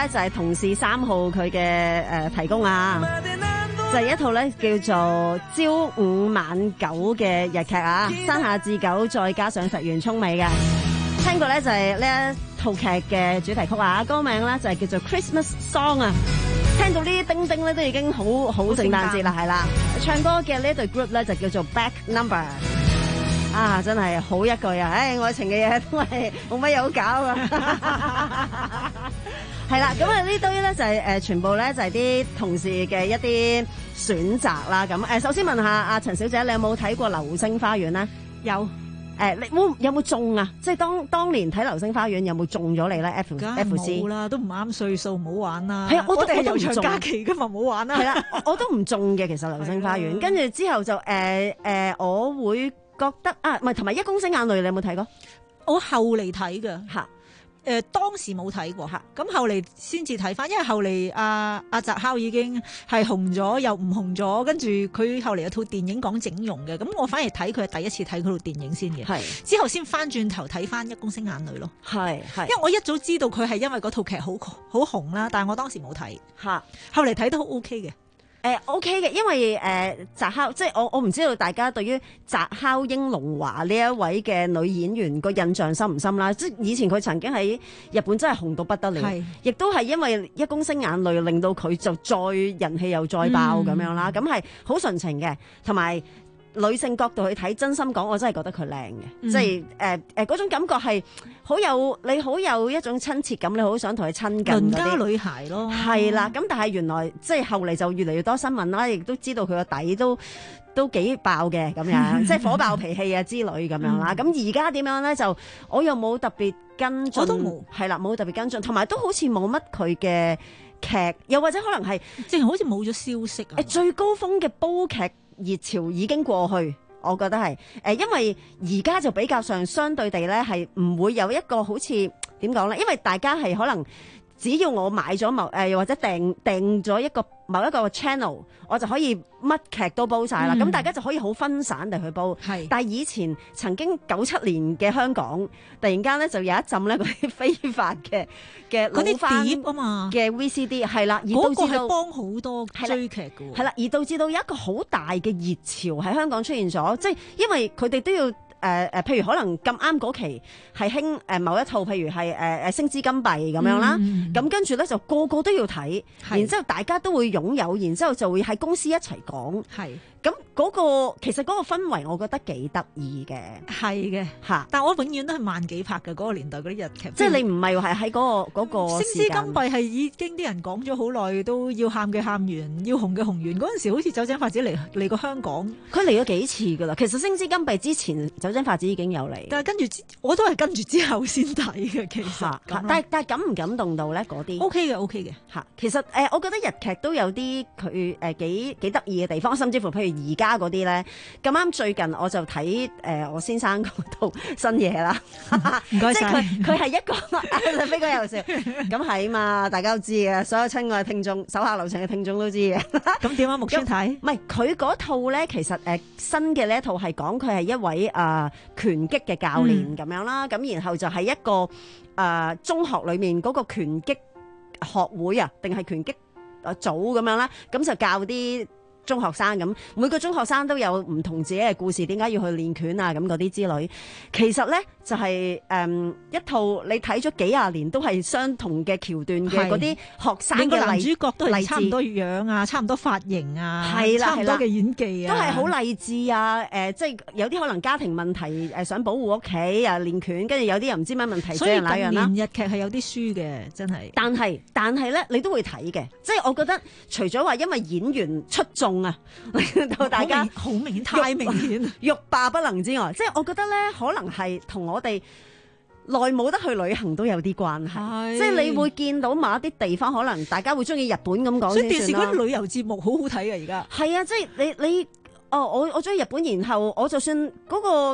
咧就係同事三號佢嘅誒提供啊，就係一套咧叫做朝五晚九嘅日劇啊，山下智久再加上石原聰美嘅。聽過咧就係呢一套劇嘅主題曲啊，歌名咧就係叫做 Christmas Song 啊。聽到呢啲叮叮咧都已經好好聖誕節啦，係啦。唱歌嘅呢一隊 group 咧就叫做 Back Number。啊，真係好一句啊！唉，愛情嘅嘢都係冇乜嘢好搞啊！係啦，咁啊呢堆咧就係、是、誒、呃、全部咧就係、是、啲同事嘅一啲選擇啦。咁誒、呃，首先問下阿陳小姐，你有冇睇過《流星花園》咧？有。誒、呃，你會有冇中啊？即係當當年睇《流星花園》有冇中咗你咧 ？F F C 冇啦，都唔啱歲數，唔好玩啦。 係啊，我哋係有長有長假期噶嘛，唔好玩啦。 係啦，我都唔中嘅，其實《流星花園》。跟住之後就誒誒、呃呃，我會覺得啊，唔係同埋一公升眼淚，你有冇睇過？ 我後嚟睇嘅嚇。誒、呃、當時冇睇過，咁後嚟先至睇翻，因為後嚟阿阿澤烤已經係紅咗又唔紅咗，跟住佢後嚟有套電影講整容嘅，咁我反而睇佢係第一次睇嗰套電影先嘅，之後先翻轉頭睇翻一公升眼淚咯，係係，因為我一早知道佢係因為嗰套劇好好紅啦，但係我當時冇睇，嚇，後嚟睇都 O K 嘅。 誒 OK 嘅，因為誒澤烤，即係我我唔知道大家對於澤烤英龍華呢一位嘅女演員個印象深唔深啦？即係以前佢曾經喺日本真係紅到不得了，亦都係因為一公升眼淚令到佢就再人氣又再爆咁樣啦。咁係好純情嘅，同埋女性角度去睇，真心講我真係覺得佢靚嘅，嗯、即係誒誒嗰種感覺係好有你好有一種親切感，你好想同佢親近嗰啲鄰家女孩咯， 係啦。咁但係原來即係後嚟就越嚟越多新聞啦，亦都知道佢個底都都幾爆嘅咁樣，即係火爆脾氣啊之類咁樣啦。咁而家點樣咧？就我又冇特別跟進，我都冇係啦，冇特別跟進，同埋都好似冇乜佢嘅劇，又或者可能係淨係好似冇咗消息啊。 誒最高峰嘅煲劇熱潮已經過去，我覺得係誒，因為而家就比較上相對地咧，係唔會有一個好似點講咧，因為大家係可能只要我買咗某誒，又或者訂訂咗一個某一個 channel，我就可以乜劇都煲晒啦。咁、嗯、大家就可以好分散地去煲。係，但係以前曾經九七年嘅香港，突然間咧就有一陣咧嗰啲非法嘅嘅嗰啲碟啊嘛嘅 V C D 係啦，而嗰個導致到係幫好多追劇嘅。 係啦，而導致到有一個好大嘅熱潮喺香港出現咗，即係因為佢哋都要。誒、呃、誒，譬如可能咁啱嗰期係興誒某一套，譬如係誒誒星之金幣咁樣啦，咁、嗯、跟住咧就個個都要睇，然之後大家都會擁有，然之後就會喺公司一齊講，係咁嗰個其實嗰個氛圍，我覺得幾得意嘅， 係嘅嚇。但我永遠都係萬幾拍嘅嗰、嗰個年代嗰啲日劇， 即係你唔係話係喺嗰個嗰、嗰個星之金幣係已經啲人講咗好耐，都要喊嘅喊完，要紅嘅紅完。嗰陣時好似酒井法子嚟嚟過香港， 佢嚟咗幾次噶啦。其實星之金幣之前酒井法子已經有嚟， 但係跟住我都係跟住之後先睇嘅。其實， 但係但係感唔感動到咧？嗰啲 O K 嘅 O K 嘅嚇。其實誒、呃，我覺得日劇都有啲佢誒幾幾得意嘅地方，甚至乎譬如而家嗰啲咧，咁啱最近我就睇誒、呃、我先生嗰套新嘢啦。 唔該晒， 佢佢係一個飛哥又笑，咁係嘛？大家都知嘅，所有親愛嘅聽眾、手下留情嘅聽眾都知嘅。 咁點解木村睇？ 唔係佢嗰套咧，其實誒、呃、新嘅呢一套係講佢係一位誒、呃、拳擊嘅教練咁樣啦，咁、嗯、然後就係一個誒、呃、中學裏面嗰個拳擊學會啊，定係拳擊誒組咁樣啦，咁就教啲中學生咁，每個中學生都有唔同自己嘅故事，點解要去練拳啊？咁嗰啲之類，其實咧就係、是、誒、嗯、一套你睇咗幾廿年都係相同嘅橋段嘅嗰啲學生嘅， 個男主角都係差唔多樣啊，差唔多髮型啊，係啦，差唔多嘅演技啊， 都係好勵志啊！誒、呃，即係有啲可能家庭問題誒，想保護屋企啊，練拳，跟住有啲又唔知乜問題， 所以近年日劇係有啲輸嘅，真係。 但係但係咧，你都會睇嘅，即係我覺得除咗話因為演員出眾啊，令到大家好明顯，太明顯， 欲罷不能之外，即係我覺得咧，可能係同我哋耐冇得去旅行都有啲關係，即係你會見到某一啲地方，可能大家會中意日本咁講。 所以電視嗰啲旅遊節目好好睇啊！而家係啊，即係你你哦，我我中意日本，然後我就算嗰個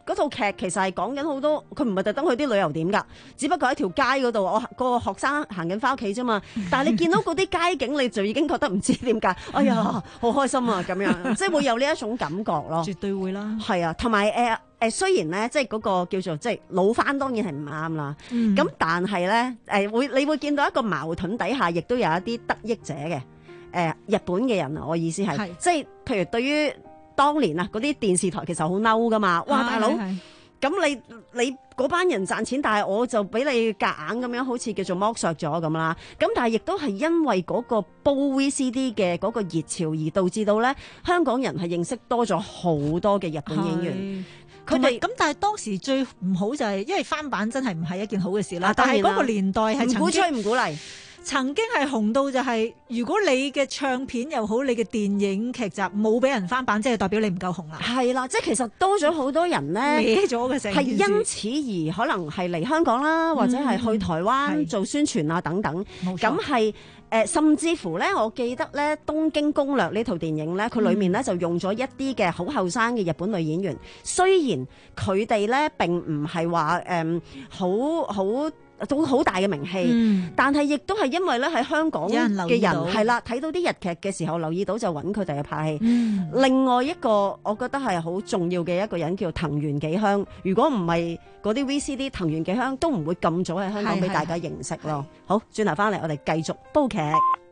嗰套劇其實係講緊好多，佢唔係特登去啲旅遊點㗎，只不過喺條街嗰度，我個學生行緊翻屋企啫嘛。但係你見到嗰啲街景，你就已經覺得唔知點解，哎呀，好開心啊咁樣，即係會有呢一種感覺咯。 絕對會啦。 係啊，同埋誒誒，雖然咧，即係嗰個叫做即係老翻，當然係唔啱啦。咁、嗯、但係咧誒會，你會見到一個矛盾底下，亦都有一啲得益者嘅。誒、呃、日本嘅人啊，我意思係，即係譬如對於當年啊嗰啲電視台其實好嬲噶嘛，哇大佬，咁你你嗰班人賺錢，但係我就俾你夾硬咁樣，好似叫做剝削咗咁啦。咁但係亦都係因為嗰個煲 V C D 嘅嗰個熱潮，而導致到咧香港人係認識多咗好多嘅日本演員。 佢哋咁，但係當時最唔好就係，因為翻版真係唔係一件好嘅事啦。但係嗰個年代係唔鼓吹唔鼓勵。 曾經係紅到就係、是，如果你嘅唱片又好，你嘅電影劇集冇俾人翻版，即係代表你唔夠紅啦。 係啦，即係其實多咗好多人咧， 歪咗嘅成件事， 係因此而可能係嚟香港啦，或者係去台灣做宣傳啊等等。咁係誒，甚至乎咧，我記得咧《東京攻略》呢套電影咧，佢裡面咧就用咗一啲嘅好後生嘅日本女演員。雖然佢哋咧並唔係話誒好好。都好大嘅名氣，嗯、但係亦都係因為咧喺香港嘅人係啦，睇到啲日劇嘅時候留意到就揾佢哋去拍戲。嗯、另外一個我覺得係好重要嘅一個人叫藤原紀香，如果唔係嗰啲 V C D， 藤原紀香都唔會咁早喺香港俾大家認識咯。好，轉頭翻嚟我哋繼續煲劇。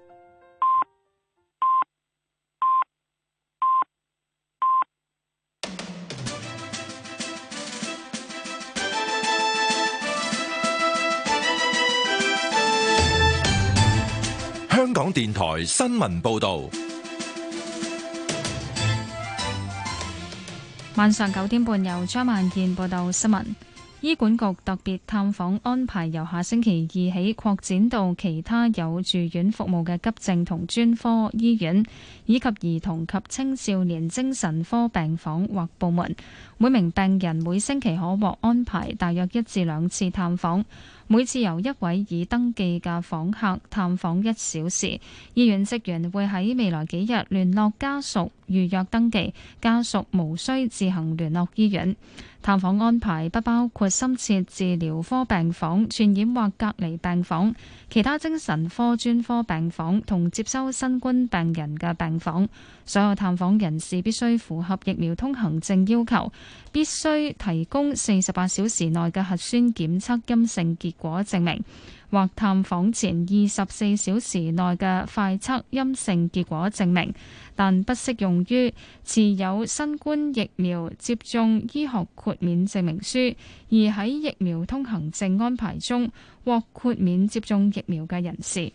香港電台新聞報道， 晚上九點半由張萬燕報道新聞。醫管局特別探訪安排由下星期二起擴展到其他有住院服務嘅急症同專科醫院，以及兒童及青少年精神科病房或部門。每名病人每星期可獲安排大約一至兩次探訪，每次由一位已登記嘅訪客探訪一小時。醫院職員會喺未來幾日聯絡家屬預約登記，家屬無需自行聯絡醫院。探訪安排不包括深切治療科病房、傳染或隔離病房、其他精神科專科病房同接收新冠病人嘅病房。所有探訪人士必須符合疫苗通行證要求，必須提供四十八小時內嘅核酸檢測陰性結果證明，或探訪前二十四小時內嘅快測陰性結果證明，但不適用於持有新冠疫苗接種醫學豁免證明書，而喺疫苗通行證安排中獲豁免接種疫苗嘅人士。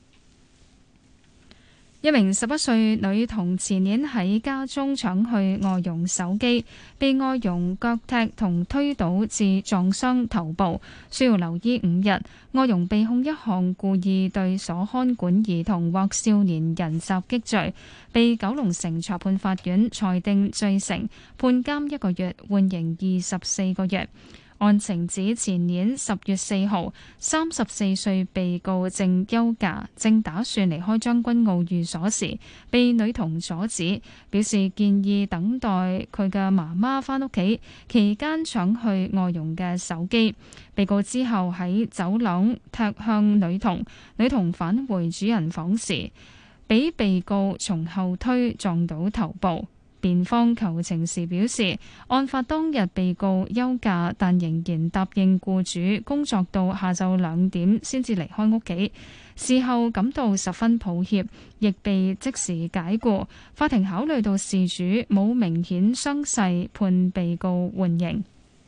一名十一歲女童前年喺家中搶去外傭手機，被外傭腳踢同推倒至撞傷頭部，需要留醫五日。外傭被控一項故意對所看管兒童或少年人襲擊罪，被九龍城裁判法院裁定罪成，判監一個月，緩刑二十四個月。案情指前年十月四號，三十四歲被告正休假，正打算離開將軍澳寓所時，被女童阻止，表示建議等待佢嘅媽媽返屋企，期間搶去外傭嘅手機。被告之後喺走廊踢向女童，女童返回主人房時，俾被告從後推撞到頭部。辯方求情時表示，案發當日被告休假，但仍然答應僱主工作到下晝兩點先至離開屋企。事後感到十分抱歉，亦被即時解僱。法庭考慮到事主冇明顯傷勢，判被告緩刑。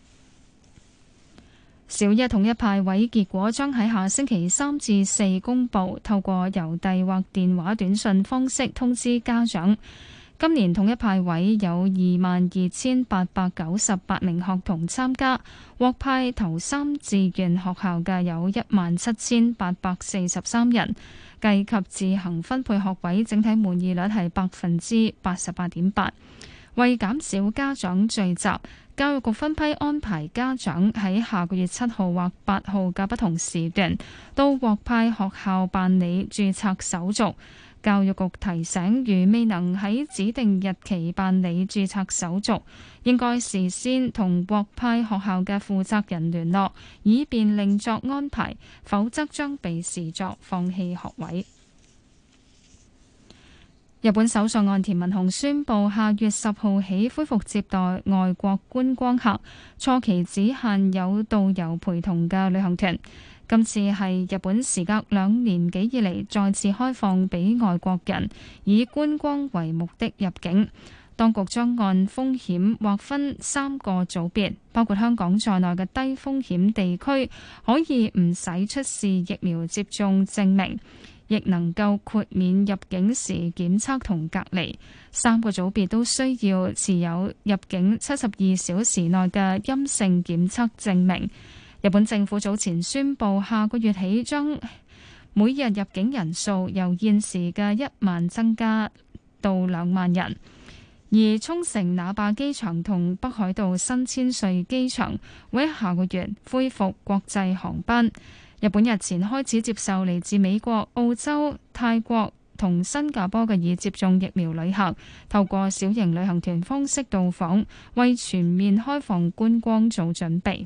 小一統一派位結果將喺下星期三至四公布，透過郵遞或電話短信方式通知家長。今年統一派位有二萬二千八百九十八名學童參加，獲派頭三志願學校嘅有一萬七千八百四十三人，計及自行分配學位，整體滿意率係百分之八十八點八。為減少家長聚集，教育局分批安排家長喺下個月七號或八號嘅不同時段到獲派學校辦理註冊手續。 教育局提醒，如未能喺指定日期辦理註冊手續，應該事先同獲派學校嘅負責人聯絡，以便另作安排，否則將被視作放棄學位。日本首相岸田文雄宣布，下月十號起恢復接待外國觀光客，初期只限有導遊陪同嘅旅行團。今次係日本時隔兩年幾以嚟再次開放俾外國人以觀光為目的入境。當局將按風險劃分三個組別，包括香港在內嘅低風險地區，可以唔使出示疫苗接種證明，亦能夠豁免入境時檢測同隔離。三個組別都需要持有入境七十二小時內嘅陰性檢測證明。日本政府早前宣布，下個月起將每日入境人數由現時嘅一萬增加到兩萬人。而沖繩那霸機場同北海道新千歲機場會喺下個月恢復國際航班。日本日前開始接受嚟自美國、澳洲、泰國同新加坡嘅已接種疫苗旅客，透過小型旅行團方式到訪，為全面開放觀光做準備。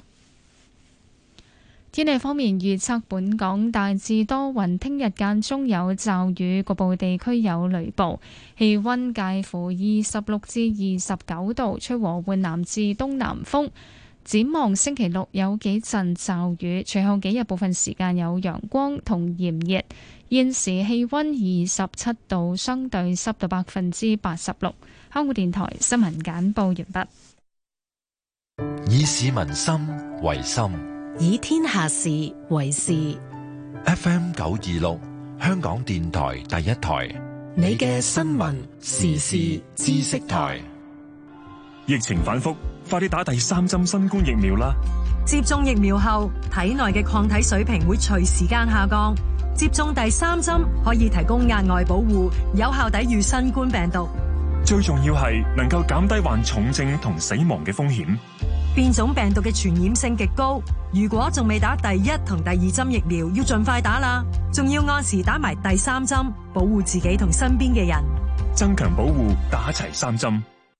天氣方面預測，本港大致多雲，聽日間中有驟雨，局部地區有雷暴，氣溫介乎二十六至二十九度，吹和緩南至東南風。展望星期六有幾陣驟雨，隨後幾日部分時間有陽光同炎熱。現時氣溫二十七度，相對濕度百分之八十六。香港電台新聞簡報完畢。 以市民心為心， 以天下事為事。 F M 九二六，香港電台第一台， 你嘅新聞時事知識台。 疫情反覆，快啲打第三針新冠疫苗啦！ 接種疫苗後，體內嘅抗體水平會隨時間下降。接種第三針可以提供額外保護，有效抵禦新冠病毒。 最重要係能夠減低患重症同死亡嘅風險。 變種病毒嘅傳染性極高，如果仲未打第一同第二針疫苗，要盡快打啦。仲要按時打埋第三針，保護自己同身邊嘅人。 增強保護，打齊三針。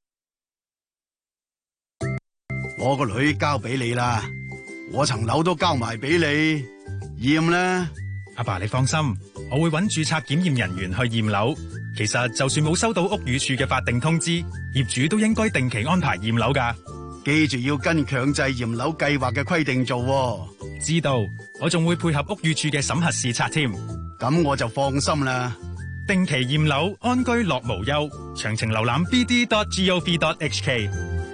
我個女交俾你啦，我層樓都交埋俾你，驗啦。 阿爸，你放心，我會揾註冊檢驗人員去驗樓。其實就算冇收到屋宇署嘅法定通知，業主都應該定期安排驗樓㗎。 記住要跟強制驗樓計劃嘅規定做喎。 知道，我仲會配合屋宇署嘅審核視察添。 咁我就放心啦。 定期驗樓，安居樂無憂。詳情瀏覽 b d dot gov dot h k。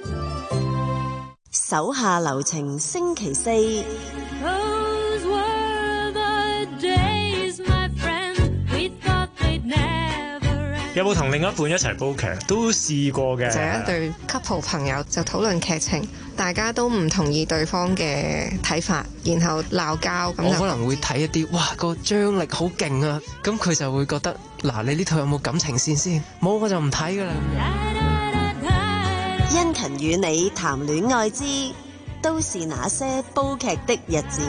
手下留情，星期四。 有冇同另一半一齊煲劇？都試過嘅。 就係一對 couple 朋友就討論劇情，大家都唔同意對方嘅睇法，然後鬧交。咁我可能會睇一啲，哇個張力好勁啊！咁佢就會覺得，嗱你呢套有冇感情線先？冇我就唔睇噶啦。 殷勤與你談戀愛之，都是那些煲劇的日子。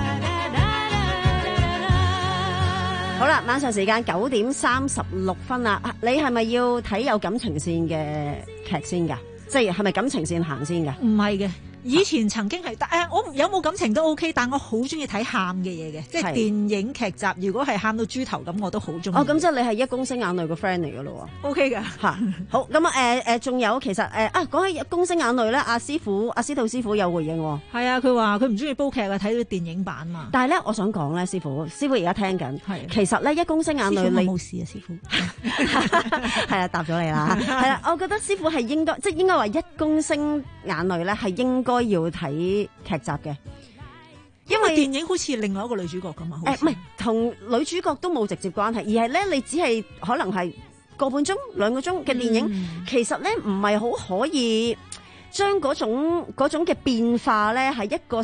好啦，晚上時間九點三十六分啦，你係咪要睇有感情線嘅劇先㗎？即係係咪感情線行先㗎？ 唔係嘅。以前曾經係，但誒我有冇感情都 OK，但我好中意睇喊嘅嘢嘅，即係電影劇集。如果係喊到豬頭咁，我都好中意。 哦，咁即係你係一公升眼淚個 friend 嚟㗎咯喎。 OK 㗎嚇，好咁啊誒誒，仲有其實誒啊講起一公升眼淚咧，阿師傅阿司徒師傅有回應喎。 係啊，佢話佢唔中意煲劇啊，睇到電影版嘛。 但係咧，我想講咧，師傅師傅而家聽緊，其實咧一公升眼淚你冇事啊，師傅。 係啊，答咗你啦。係啦，我覺得師傅係應該即係應該話一公升眼淚咧係應該要睇劇集嘅， 因為電影好似另外一個女主角咁啊。 誒，唔係同女主角都冇直接關係，而係咧你只係可能係個半鐘、兩個鐘嘅電影，嗯、其實咧唔係好可以將嗰種嗰種嘅變化咧係一個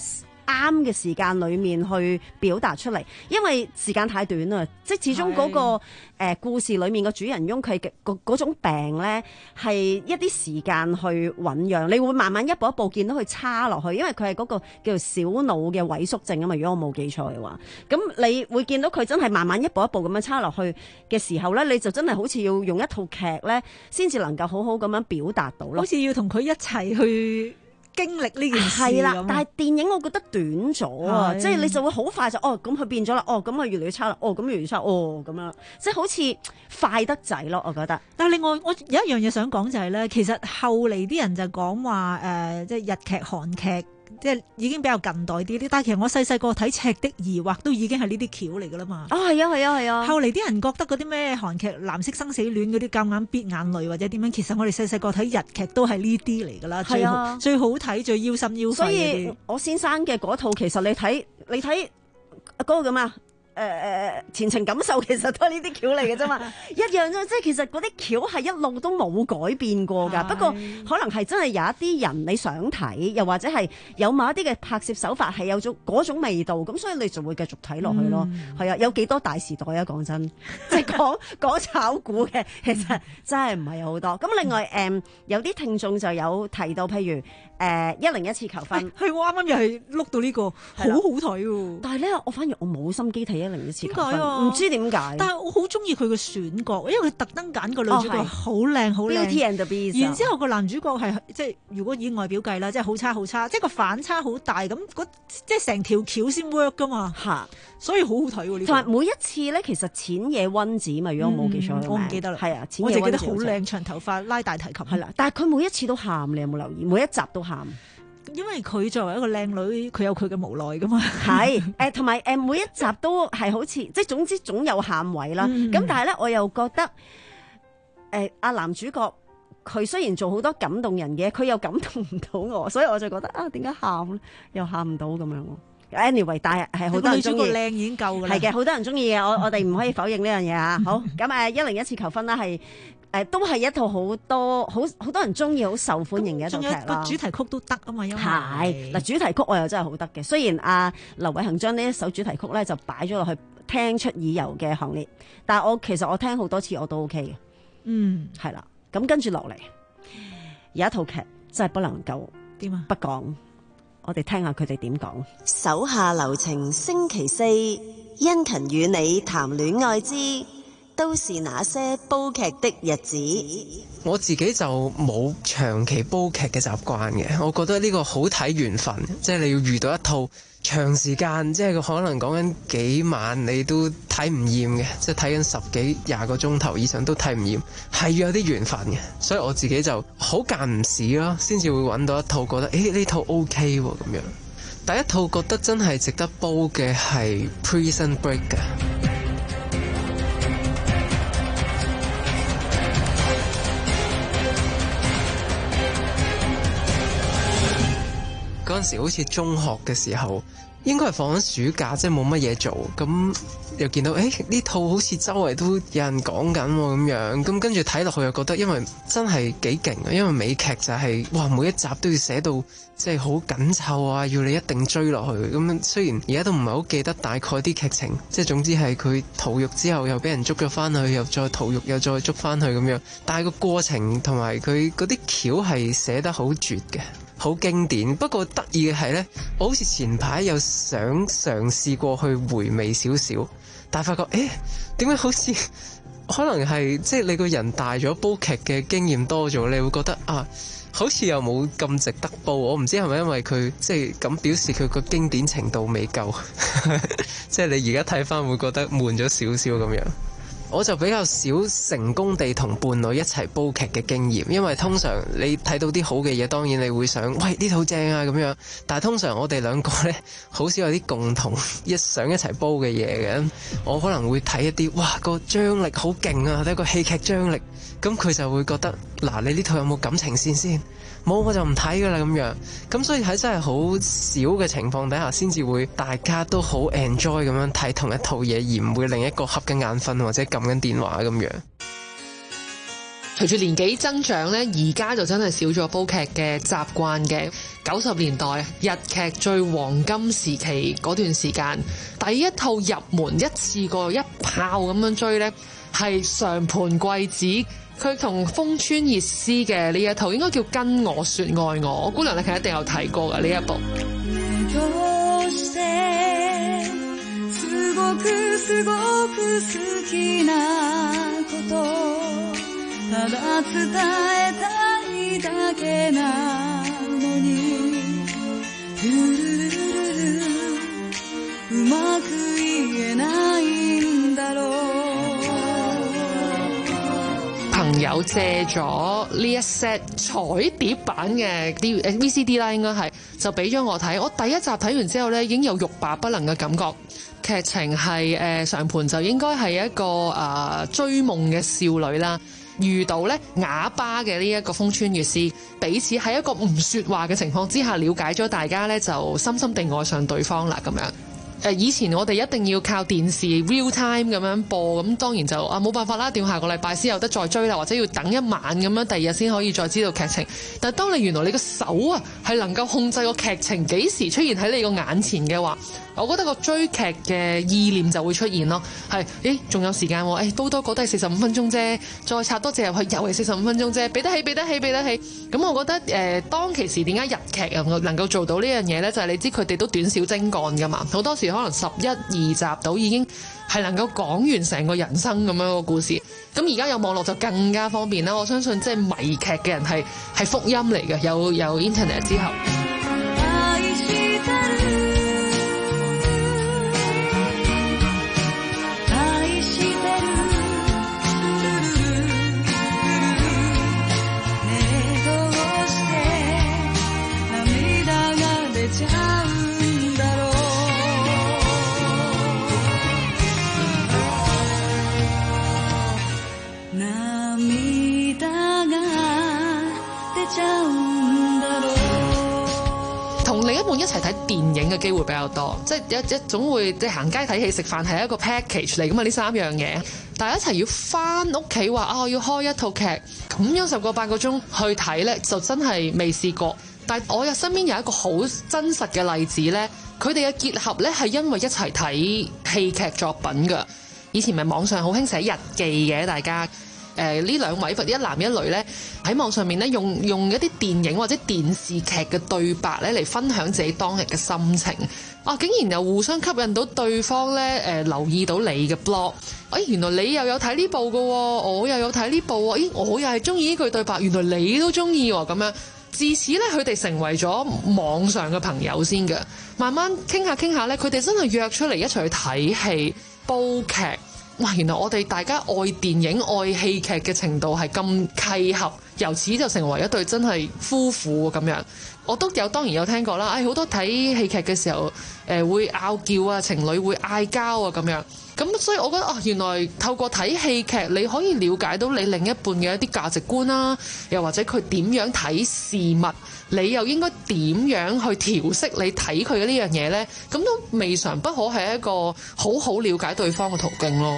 啱嘅時間裡面去表達出嚟，因為時間太短啦，即係始終嗰、那個誒、呃、故事裡面嘅主人翁佢嘅嗰嗰種病咧係一啲時間去醖釀，你會慢慢一步一步見到佢差落去，因為佢係嗰個叫做小腦嘅萎縮症啊嘛，如果我冇記錯嘅話，咁你會見到佢真係慢慢一步一步咁樣差落去嘅時候咧，你就真係好似要用一套劇咧，先至能夠好好咁樣表達到咯， 好似要同佢一齊去經歷呢件事係啦，但係電影我覺得短咗啊，即係你就會好快就哦咁佢變咗啦，哦咁佢越嚟越差啦，哦咁越嚟越差，哦咁樣，即係好似快得滯咯，我覺得。 但係另外我有一樣嘢想講就係、是、咧，其實後嚟啲人就講話誒，即係日劇、韓劇。即係已經比較近代啲啲，但係其實我細細個睇《赤的疑惑》都已經係呢啲橋嚟㗎啦嘛。 哦，係啊，係啊，係啊。 後嚟啲人覺得嗰啲咩韓劇《藍色生死戀》嗰啲夾硬逼眼淚或者點樣，其實我哋細細個睇日劇都係呢啲嚟㗎啦。最好最好睇、最腰心腰肺嗰啲。 所以我先生嘅嗰套其實你睇你睇嗰個咁啊。誒、呃、誒前程感受其實都係呢啲橋嚟嘅啫嘛，一樣啫，即係其實嗰啲橋係一路都冇改變過㗎。不過可能係真係有一啲人你想睇，又或者係有某一啲嘅拍攝手法係有種嗰種味道，咁所以你就會繼續睇落去咯。係、嗯、啊，有幾多大時代啊？講真，即係講講炒股嘅，其實真係唔係好多。咁另外誒、嗯，有啲聽眾就有提到，譬如誒一零一次求婚， 係我啱啱又係碌到呢、這個，好好睇喎。 但係咧，我反而我冇心機睇一零一次求婚， 點解啊？ 唔知點解。 但係我好中意佢嘅選角，因為佢特登揀個女主角好靚好靚。 Beauty and the Beast。 然之後個男主角係即係如果以外表計啦，即係好差好差，即係個反差好大咁，即係成條橋先 work 噶嘛。嚇！所以好好睇喎呢個。同埋每一次咧，其實淺野溫子嘛，如果我冇記錯、嗯，我唔記得啦。 係啊， 我就記得好靚長頭髮拉大提琴。 係啦，但係佢每一次都喊，你有冇留意？每一集都喊。 因為佢作為一個靚女，佢有佢嘅無奈噶嘛。 係誒，同埋誒，每一集都係好似即係總之總有喊位啦。咁、嗯、但係咧，我又覺得誒阿、呃、男主角佢雖然做好多感動人嘅，佢又感動唔到我，所以我就覺得啊，點解喊咧？又喊唔到咁樣。Anyway， 但係係好多人中意。 靚已經夠㗎啦。 係嘅，好多人中意嘅。我我哋唔可以否認呢樣嘢啊。好，咁誒一零一次求婚啦，係。誒、呃、都係一套好多好好多人中意、好受歡迎嘅一套劇啦。 個主題曲都得啊嘛，因為係嗱主題曲我又真係好得嘅。雖然阿、啊、劉偉恒將呢一首主題曲咧就擺咗落去聽出耳油嘅行列，但係我其實我聽好多次我都 OK 嘅。嗯，係啦。咁跟住落嚟有一套劇真係不能夠點啊不講，我哋聽下佢哋點講。 手下留情，星期四，殷勤與你談戀愛之。都是那些煲劇的日子。 我自己就冇長期煲劇嘅習慣嘅，我覺得呢個好睇緣分，即係你要遇到一套長時間，即係可能講緊幾晚你都睇唔厭嘅，即係睇緊十幾廿個鐘頭以上都睇唔厭，係要有啲緣分嘅。所以我自己就好間唔時咯，先至會揾到一套覺得誒呢套 OK 喎咁樣。第一套覺得真係值得煲嘅係 Prison Break 嘅。嗰陣時好似中學嘅時候，應該係放緊暑假，即係冇乜嘢做，咁又見到誒呢套好似周圍都有人講緊咁樣，咁跟住睇落去又覺得，因為真係幾勁啊！因為美劇就係、是、哇每一集都要寫到即係好緊湊啊，要你一定追落去。咁雖然而家都唔係好記得大概啲劇情，即係總之係佢逃獄之後又俾人捉咗翻去，又再逃獄又再捉翻去咁樣，但係個過程同埋佢嗰啲橋係寫得好絕嘅。好經典，不過得意嘅係呢，我好似前排有想嘗試過去回味少少，但係發覺，誒點解好似可能係即係你個人大咗，煲劇嘅經驗多咗，你會覺得啊，好似又冇咁值得煲。我唔知係咪因為佢即係咁表示佢個經典程度未夠，即係你而家睇返會覺得悶咗少少咁樣。我就比較少成功地同伴侶一齊煲劇嘅經驗，因為通常你睇到啲好嘅嘢，當然你會想喂呢套正啊咁樣，但係通常我哋兩個呢，好少有啲共同一想一齊煲嘅嘢嘅。我可能會睇一啲哇個張力好勁啊，睇個戲劇張力，咁佢就會覺得嗱，你呢套有冇感情線先？冇我就唔睇噶啦咁樣，咁所以喺真係好少嘅情況底下，先至會大家都好 enjoy 咁樣睇同一套嘢，而唔會另一個合緊眼瞓或者撳緊電話咁樣。 隨住年紀增長呢，而家就真係少咗煲劇嘅習慣嘅。九十年代日劇最黃金時期嗰段時間，第一套入門一次過一炮咁樣追呢，係上盤貴子，佢同豐川熱司嘅呢一套應該叫《跟我說愛我》，我姑娘你係一定有睇過嘅呢一部。朋友借咗呢一 set 彩碟版嘅 D V C D 啦，應該係就俾咗我睇。我第一集睇完之後呢，已經有欲罷不能嘅感覺。劇情係誒、呃、上盤就應該係一個誒、呃、追夢嘅少女啦，遇到咧啞巴嘅呢一個豐川悅司，彼此喺一個唔說話嘅情況之下了解咗大家咧，就深深地愛上對方啦咁樣。誒以前我哋一定要靠電視 real time 咁樣播，咁當然就啊冇辦法啦，要下個禮拜先有得再追啦，或者要等一晚咁樣，第二日先可以再知道劇情。但係當你原來你個手啊係能夠控制個劇情幾時出現喺你個眼前嘅話，我覺得個追劇嘅意念就會出現咯。係，誒仲有時間喎，誒都多個都係四十五分鐘啫，再插多隻入去又係四十五分鐘啫，俾得起俾得起俾得起。咁我覺得誒、呃、當其時點解日劇能夠能夠做到呢樣嘢呢？就係、是、你知佢哋都短小精幹㗎嘛，好多時可能十一二集到已經係能夠講完成個人生咁樣個故事。咁而家有網絡就更加方便啦。我相信即係迷劇嘅人係係福音嚟嘅，有有 internet 之後。同另一半一齊睇電影嘅機會比較多，即係一一總會即係行街睇戲食飯係一個 package 嚟㗎嘛，呢三樣嘢。但係一齊要翻屋企話啊，我要開一套劇咁樣十個八個鐘去睇呢，就真係未試過。但係我又身邊有一個好真實嘅例子呢，佢哋嘅結合呢係因為一齊睇戲劇作品㗎。以前咪網上好興寫日記嘅，大家。誒呢兩位一男一女咧喺網上面咧用用一啲電影或者電視劇嘅對白咧嚟分享自己當日嘅心情啊！竟然又互相吸引到對方咧誒、呃、留意到你嘅 blog，哎原來你又有睇呢部嘅喎，我又有睇呢部喎，咦我又係中意呢句對白，原來你都中意喎咁樣。自此咧佢哋成為咗網上嘅朋友先嘅，慢慢傾下傾下咧，佢哋真係約出嚟一齊去睇戲煲劇。哇！原來我哋大家愛電影愛戲劇嘅程度係咁契合，由此就成為一對真係夫婦咁樣。我都有當然有聽過啦，誒好多睇戲劇嘅時候誒、呃、會拗撬啊，情侶會嗌交啊咁樣。咁所以我覺得啊，原來透過睇戲劇你可以了解到你另一半嘅一啲價值觀啦，又或者佢點樣睇事物，你又應該點樣去調適你睇佢嘅呢樣嘢呢？咁都未嘗不可係一個好好了解對方嘅途徑咯。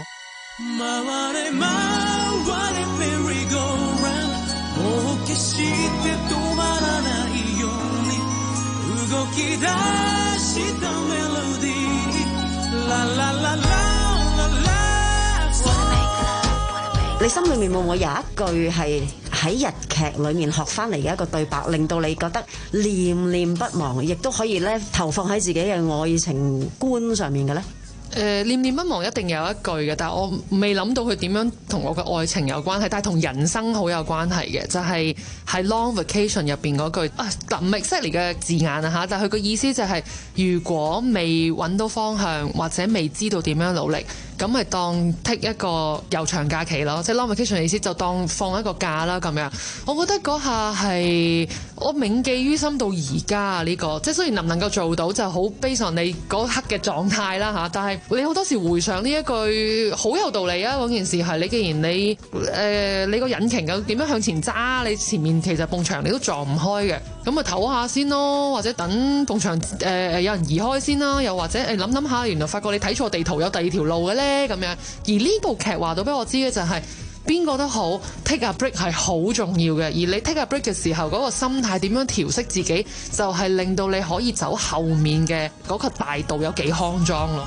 你心裏面會唔會有一句係喺日劇裏面學翻嚟嘅一個對白，令到你覺得念念不忘，亦都可以咧投放喺自己嘅愛情觀上面嘅咧？ 誒、呃、念念不忘一定有一句嘅，但係我未諗到佢點樣同我嘅愛情有關係，但係同人生好有關係嘅，就係、是、喺 Long Vacation 入邊嗰句啊，唔係 exactly 嘅字眼啊嚇，但係佢嘅意思就係、是、如果未揾到方向或者未知道點樣努力，咁咪當 take 一個悠長假期咯，即係 Long Vacation 嘅意思就當放一個假啦咁樣。我覺得嗰下係我銘記於心到而家啊！呢、這個即係雖然能唔能夠做到就好 based on你嗰刻嘅狀態啦嚇，但係你好多時回想呢一句好有道理啊！嗰件事係你既然你誒、呃、你個引擎咁點樣向前揸，你前面其實埲牆你都撞唔開嘅，咁咪唞下先咯，或者等埲牆誒、呃、有人移開先啦，又或者誒諗諗下，原來發覺你睇錯地圖有第二條路嘅咧咁樣。而呢部劇話到俾我知嘅就係、是。 邊個都好 take a break 係好重要嘅。而你 take a break 嘅時候，嗰個心態點樣調適自己，就係令到你可以走後面嘅嗰個大道有幾康莊咯。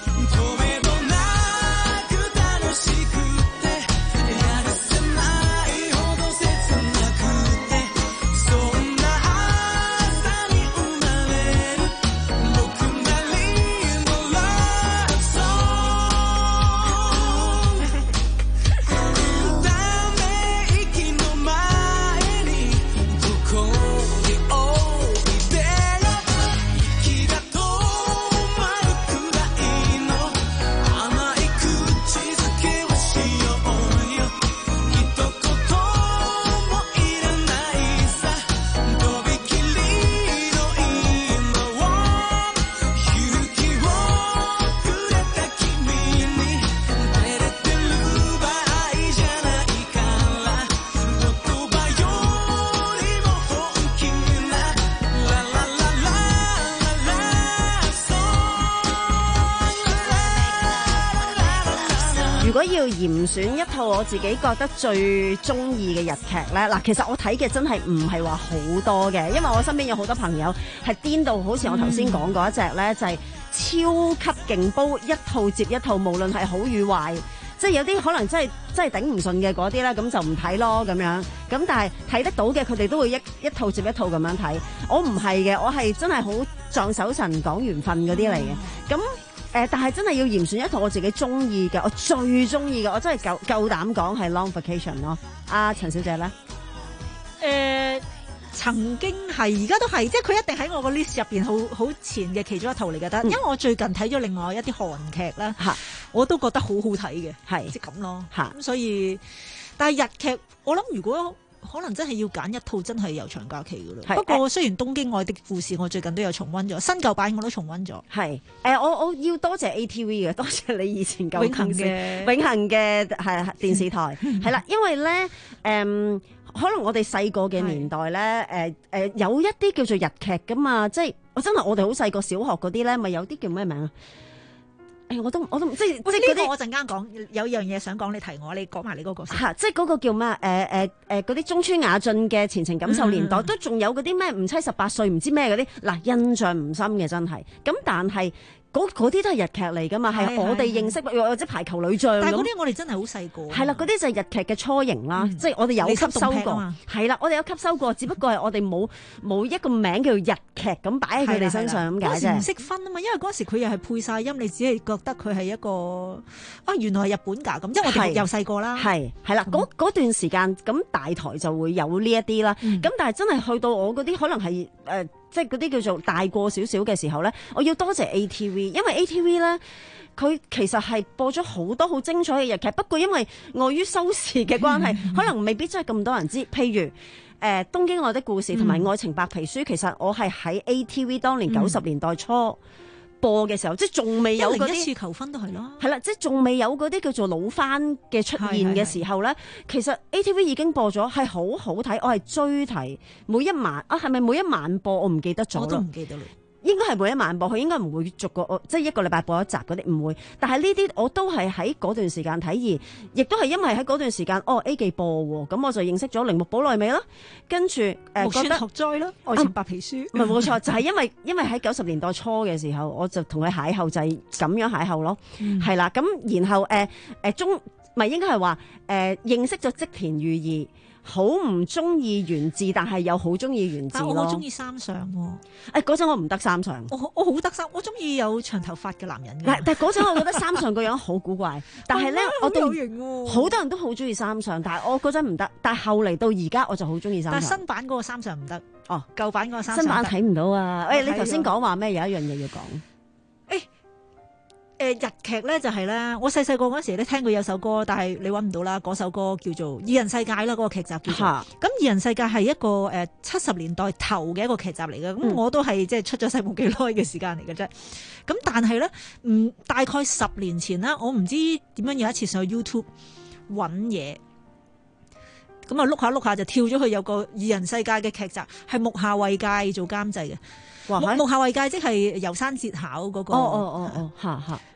如果要嚴選一套我自己覺得最中意嘅日劇咧，嗱，其實我睇嘅真係唔係話好多嘅，因為我身邊有好多朋友係癲到好似我頭先講嗰一隻咧，就係超級勁煲，一套接一套，無論係好與壞，即係有啲可能真係真係頂唔順嘅嗰啲咧，咁就唔睇咯咁樣。咁但係睇得到嘅，佢哋都會一一套接一套咁樣睇。我唔係嘅，我係真係好撞手神講緣分嗰啲嚟嘅。咁誒，但係真係要嚴選一套我自己中意嘅，我最中意嘅，我真係夠夠膽講係 Long Vacation 咯。阿陳小姐咧， 誒曾經係，而家都係，即係佢一定喺我個 list 入邊好好前嘅其中一套嚟嘅。得，因為我最近睇咗另外一啲韓劇啦，我都覺得好好睇嘅，係即係咁咯。咁所以，但係日劇，我諗如果可能真係要揀一套，真係有長假期噶啦。不過雖然《東京愛的故事》我最近都有重溫咗，新舊版我都重溫咗。係誒，我我要多謝 A T V 嘅，多謝你以前舊永恆嘅永恆嘅係電視台係啦，因為咧誒、嗯，可能我哋細個嘅年代咧誒誒，有一啲叫做日劇噶嘛，即係我真係我哋好細個小學嗰啲咧，咪有啲叫咩名啊？誒，我都我都即係即係嗰啲，我陣間講有樣嘢想講，你提我，你講埋你嗰個先。嚇，即係嗰個叫咩？誒誒誒，嗰啲中村雅俊嘅前程感受年代，嗯、都仲有嗰啲咩唔妻十八歲唔知咩嗰啲，嗱印象唔深嘅真係。咁但係嗰啲都係日劇嚟㗎嘛，係我哋認識或者排球女將。但係嗰啲我哋真係好細個。係啦，嗰啲就係日劇嘅初型啦，嗯、即係我哋有吸收過。係啦，我哋有吸收過，只不過係我哋冇冇一個名叫日劇咁擺喺佢哋身上咁解啫。嗰時唔識分啊嘛，因為嗰時佢又係配晒音，你只係覺得佢係一個啊原來係日本㗎咁，因為我哋又細個啦。係係啦，嗰嗰段時間咁大台就會有呢一啲啦。咁、嗯、但係真係去到我嗰啲可能係誒。呃即係嗰啲叫做大過少少嘅時候咧，我要多謝 A T V， 因為 A T V 咧，佢其實係播咗好多好精彩嘅日劇，不過因為礙於收視嘅關係，可能未必真係咁多人知。譬如誒、呃《東京愛的故事》同埋《愛情白皮書》，其實我係喺 A T V 當年九十年代初播嘅時候，即係仲未有嗰啲一次求婚都係咯，係啦，即係仲未有嗰啲叫做老番嘅出現嘅時候咧，其實 A T V 已經播咗，係好好睇，我係追睇每一晚啊，係咪每一晚播？我唔記得咗，我都唔記得啦。應該係每一晚播，佢應該唔會逐個，即係一個禮拜播一集嗰啲，唔會。但係呢啲我都係喺嗰段時間睇，而亦都係因為喺嗰段時間，哦 A 記播喎，咁我就認識咗鈴木保奈美啦，跟住誒、呃、覺得學災啦，愛情白皮書，唔係冇錯，就係、是、因為因為喺九十年代初嘅時候，我就同佢邂逅，就係咁樣邂逅咯，係、嗯、啦，咁然後誒誒、呃、中，咪應該係話誒認識咗織田裕二。好唔中意原字，但係又好中意原字咯。我好中意三上喎。誒嗰陣我唔得三上。我我好得三，我中意有長頭髮嘅男人。但係嗰陣我覺得三上個樣好古怪，但係咧我都好多人都好中意三上，但係我嗰陣唔得。但係後嚟到而家我就好中意三上。但係新版嗰個三上唔得。哦，舊版嗰個三上。新版睇唔到啊！誒，你頭先講話咩？有一樣嘢要講。誒。誒、呃、日劇咧就係、是、咧，我細細個嗰時咧聽過有首歌，但係你揾唔到啦。嗰首歌叫做《二人世界》啦，嗰、那個劇集叫做。咁《二人世界》係一個誒七十年代頭嘅一個劇集嚟嘅。咁、嗯、我都係即係出咗世冇幾耐嘅時間嚟嘅啫。咁但係咧，嗯，大概十年前啦，我唔知點樣有一次上去 YouTube 揾嘢，咁啊碌下碌下就跳咗去有個《二人世界》嘅劇集，係木下惠介做監製嘅。木木下惠介即係遊山節考嗰、那個。哦哦哦哦，嚇嚇。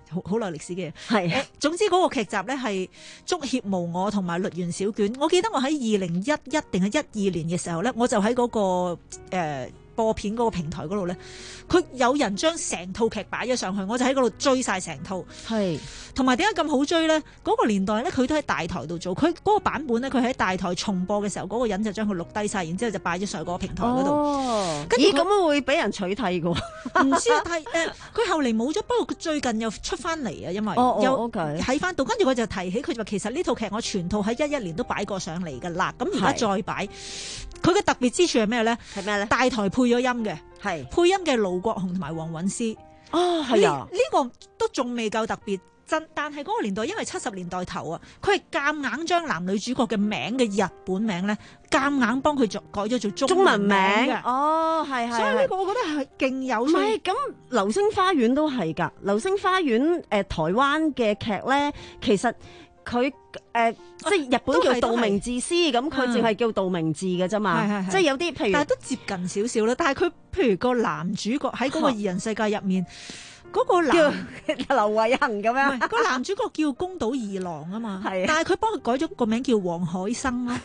好好耐歷史嘅。 係、 呃、總之嗰個劇集咧係《足協無我》同埋《律源小卷》。我記得我喺二零一一定係一二年嘅時候咧，我就喺嗰、嗰個、呃播片嗰個平台嗰度咧，佢有人將成套劇擺咗上去，我就喺嗰度追晒成套。 係，同埋點解咁好追咧？嗰、嗰個年代咧，佢都喺大台度做，佢嗰個版本咧，佢喺大台重播嘅時候，嗰、嗰個人就將佢錄低晒，然之後就擺咗上去嗰個平台嗰度。 哦，咦，咁樣會俾人取締㗎喎？ 唔知啊，但係誒，佢、呃、後嚟冇咗，不過佢最近又出翻嚟啊，因為又喺翻到，跟住佢就提起，佢就話其實呢套劇我全套喺一一年都擺過上嚟㗎啦，咁而家再擺。佢嘅特別之處係咩咧？係咩咧？大台配咗音嘅，係配音嘅盧國雄同埋黃韻詩。哦，係啊，呢、這個都仲未夠特別真，但係嗰個年代因為七十年代頭啊，佢係夾硬將男女主角嘅名嘅日本名咧，夾硬幫佢作改咗做中文名嘅。 哦，係係。所以呢個我覺得係勁有趣。唔係咁，《流星花園》都係㗎，《流星花園》誒、呃、台灣嘅劇咧，其實。佢誒、呃、即係日本叫道明寺司，咁佢淨係叫道明寺嘅啫嘛，即係有啲譬如， 但係都接近少少啦。但係佢譬如個男主角喺嗰個二人世界入面，嗰、嗰個男叫劉偉恒咁樣， 嗰個男主角叫宮島二郎啊嘛，但係佢幫佢改咗個名叫黃海生咯。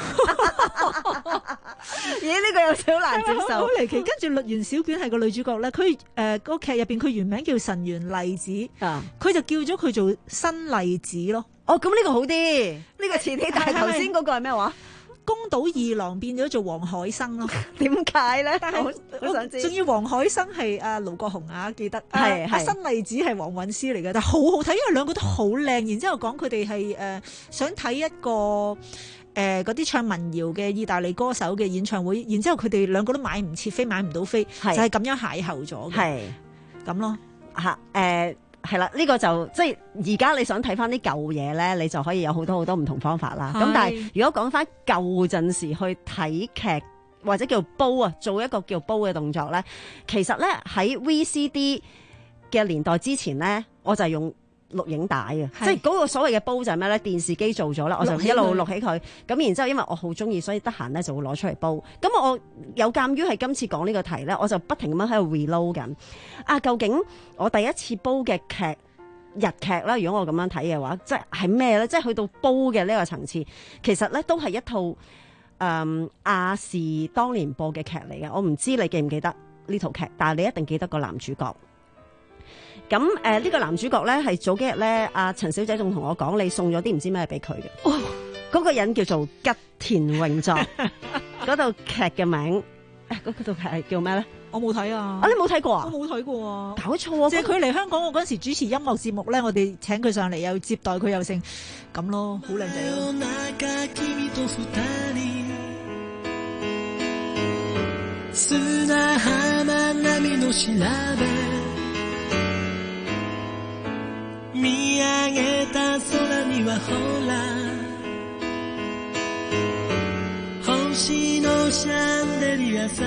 咦？呢、呢個有少難接受， 好離奇。跟住《律源小卷》係個女主角咧，佢誒個劇入邊佢原名叫神原麗子，佢、嗯、就叫咗佢做新麗子咯。 哦，咁呢個好啲，呢、呢個前啲，但係頭先嗰個係咩話？ 宮島二郎變咗做黃海生咯， 點解咧？ 但係我想知，仲要黃海生係阿盧國雄啊，記得係阿新麗子係黃韻詩嚟嘅，但係好好睇，因為兩個都好靚。然之後講佢哋係誒想睇一個誒嗰啲唱民謠嘅意大利歌手嘅演唱會，然之後佢哋兩個都買唔切飛，買唔到飛，就係、是、咁樣邂逅咗嘅，係咁咯嚇誒。 係啦，呢、這個就即係而家你想睇翻啲舊嘢咧，你就可以有好多好多唔同方法啦。咁但係如果講翻舊陣時去睇劇或者叫煲啊，做一個叫煲嘅動作咧，其實咧喺 V C D 嘅年代之前咧，我就係用錄影帶嘅，即係嗰個所謂嘅煲就係咩咧？電視機做咗啦，我就一路錄起佢。咁然之後，因為我好中意，所以得閒咧就會攞出嚟煲。咁我有鑑於係今次講呢個題咧，我就不停咁樣喺度 reload 緊。啊，究竟我第一次煲嘅劇日劇啦，如果我咁樣睇嘅話，即係係咩咧？即係去到煲嘅呢個層次，其實咧都係一套誒、嗯、亞視當年播嘅劇嚟嘅。我唔知你記唔記得呢套劇，但係你一定記得個男主角。咁誒呢個男主角咧係早幾日咧，阿陳小姐仲同我講，你送咗啲唔知咩俾佢嘅。哦，嗰、那個人叫做吉田榮作，嗰套劇嘅名，誒嗰套劇係叫咩咧？ 我冇睇啊！ 啊，你冇睇過啊？ 我冇睇過啊！ 搞錯啊！ 即係佢嚟香港，我嗰陣時主持音樂節目咧，我哋請佢上嚟，又接待佢又成咁咯，好靚仔咯。 見上げた空にはほら星のシャンデリアさ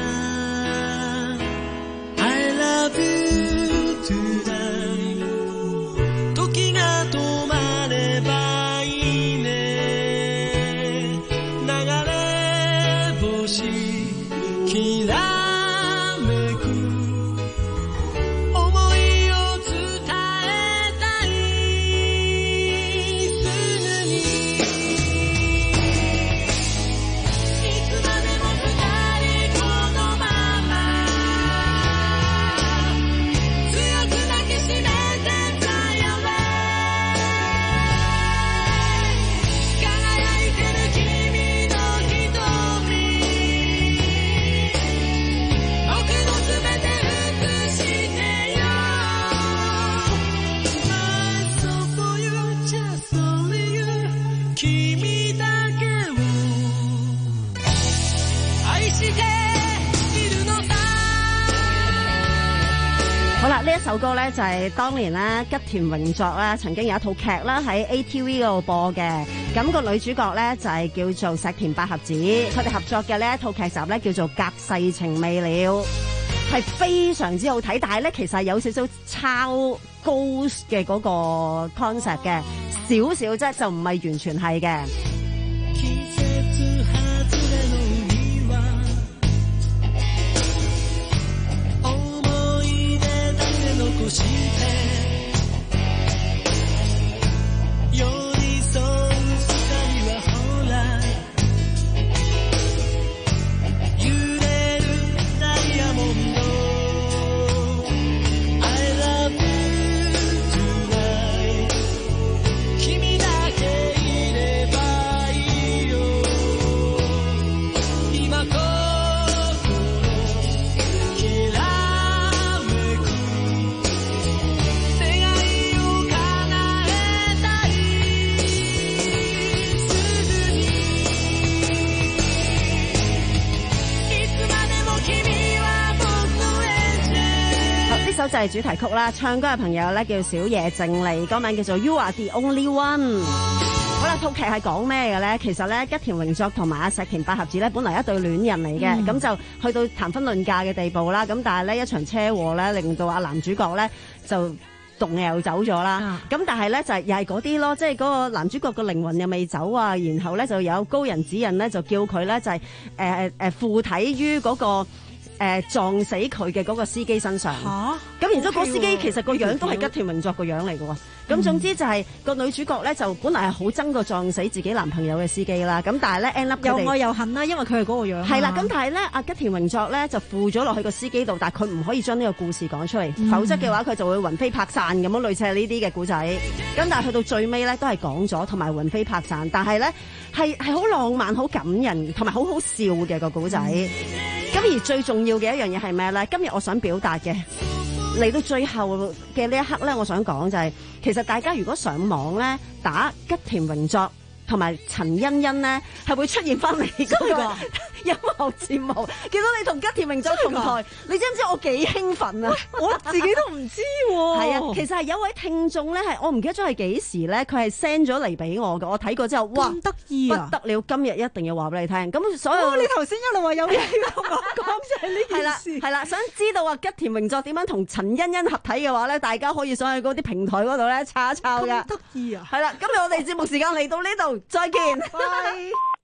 I love you tonight 時が止まればいいね流れ星きら好啦，呢一首歌咧就係當年咧吉田榮作啦，曾經有一套劇啦喺 A T V 嗰度播嘅，咁個女主角咧就係叫做石田百合子，佢哋合作嘅呢一套劇集咧叫做《隔世情未了》，係非常之好睇，但係咧其實係有少少抄 Ghost 嘅嗰個 concept 嘅，少少啫，就唔係完全係嘅。 就係主題曲啦，唱歌嘅朋友咧叫小野靜莉，歌名叫做 You Are the Only One。好啦，套劇係講咩嘅咧？其實咧，吉田榮作同埋阿石田百合子咧，本來一對戀人嚟嘅，咁、嗯、就去到談婚論嫁嘅地步啦。咁但係咧，一場車禍咧，令到阿男主角咧就動又走咗啦。咁、嗯、但係咧就係又係嗰啲咯，即係嗰個男主角個靈魂又未走啊。然後咧就有高人指引咧，就叫佢咧就係誒誒附體於嗰、嗰個。誒、呃、撞死佢嘅嗰個司機身上，咁然之後嗰司機其實個樣都係吉田榮作個樣嚟嘅喎。咁、嗯、總之就係、是、個女主角咧就本來係好憎個撞死自己男朋友嘅司機啦。咁但係咧 end up 又愛又恨啦，因為佢係嗰個樣。 係啦，咁但係咧阿吉田榮作咧就附咗落去個司機度，但係佢唔可以將呢個故事講出嚟、嗯，否則嘅話佢就會魂飛魄散咁樣，類似係呢啲嘅故仔。咁但係去到最尾咧都係講咗，同埋魂飛魄散，但係咧係係好浪漫、好感人，同埋好好笑嘅個故仔。咁、嗯、而最重要嘅一樣嘢係咩咧？今日我想表達嘅嚟到最後嘅呢一刻咧，我想講就係、是，其實大家如果上網咧打吉田榮作同埋陳欣欣咧，係會出現翻嚟嗰個音樂節目。見到你同吉田榮作同台，你知唔知我幾興奮啊？ 我自己都唔知喎。 係啊，其實係有位聽眾咧，係我唔記得咗係幾時咧，佢係 send 咗嚟俾我嘅。我睇過之後，哇， 得意啊！ 不得了，今日一定要話俾你聽。咁所有、 哦、你頭先一路話有嘢要同我講，就係呢件事。 係啦，想知道啊吉田榮作點樣同陳欣欣合體嘅話咧，大家可以上去嗰啲平台嗰度咧抄一抄㗎。 得意啊！ 係啦，今日我哋節目時間嚟到呢度。再見。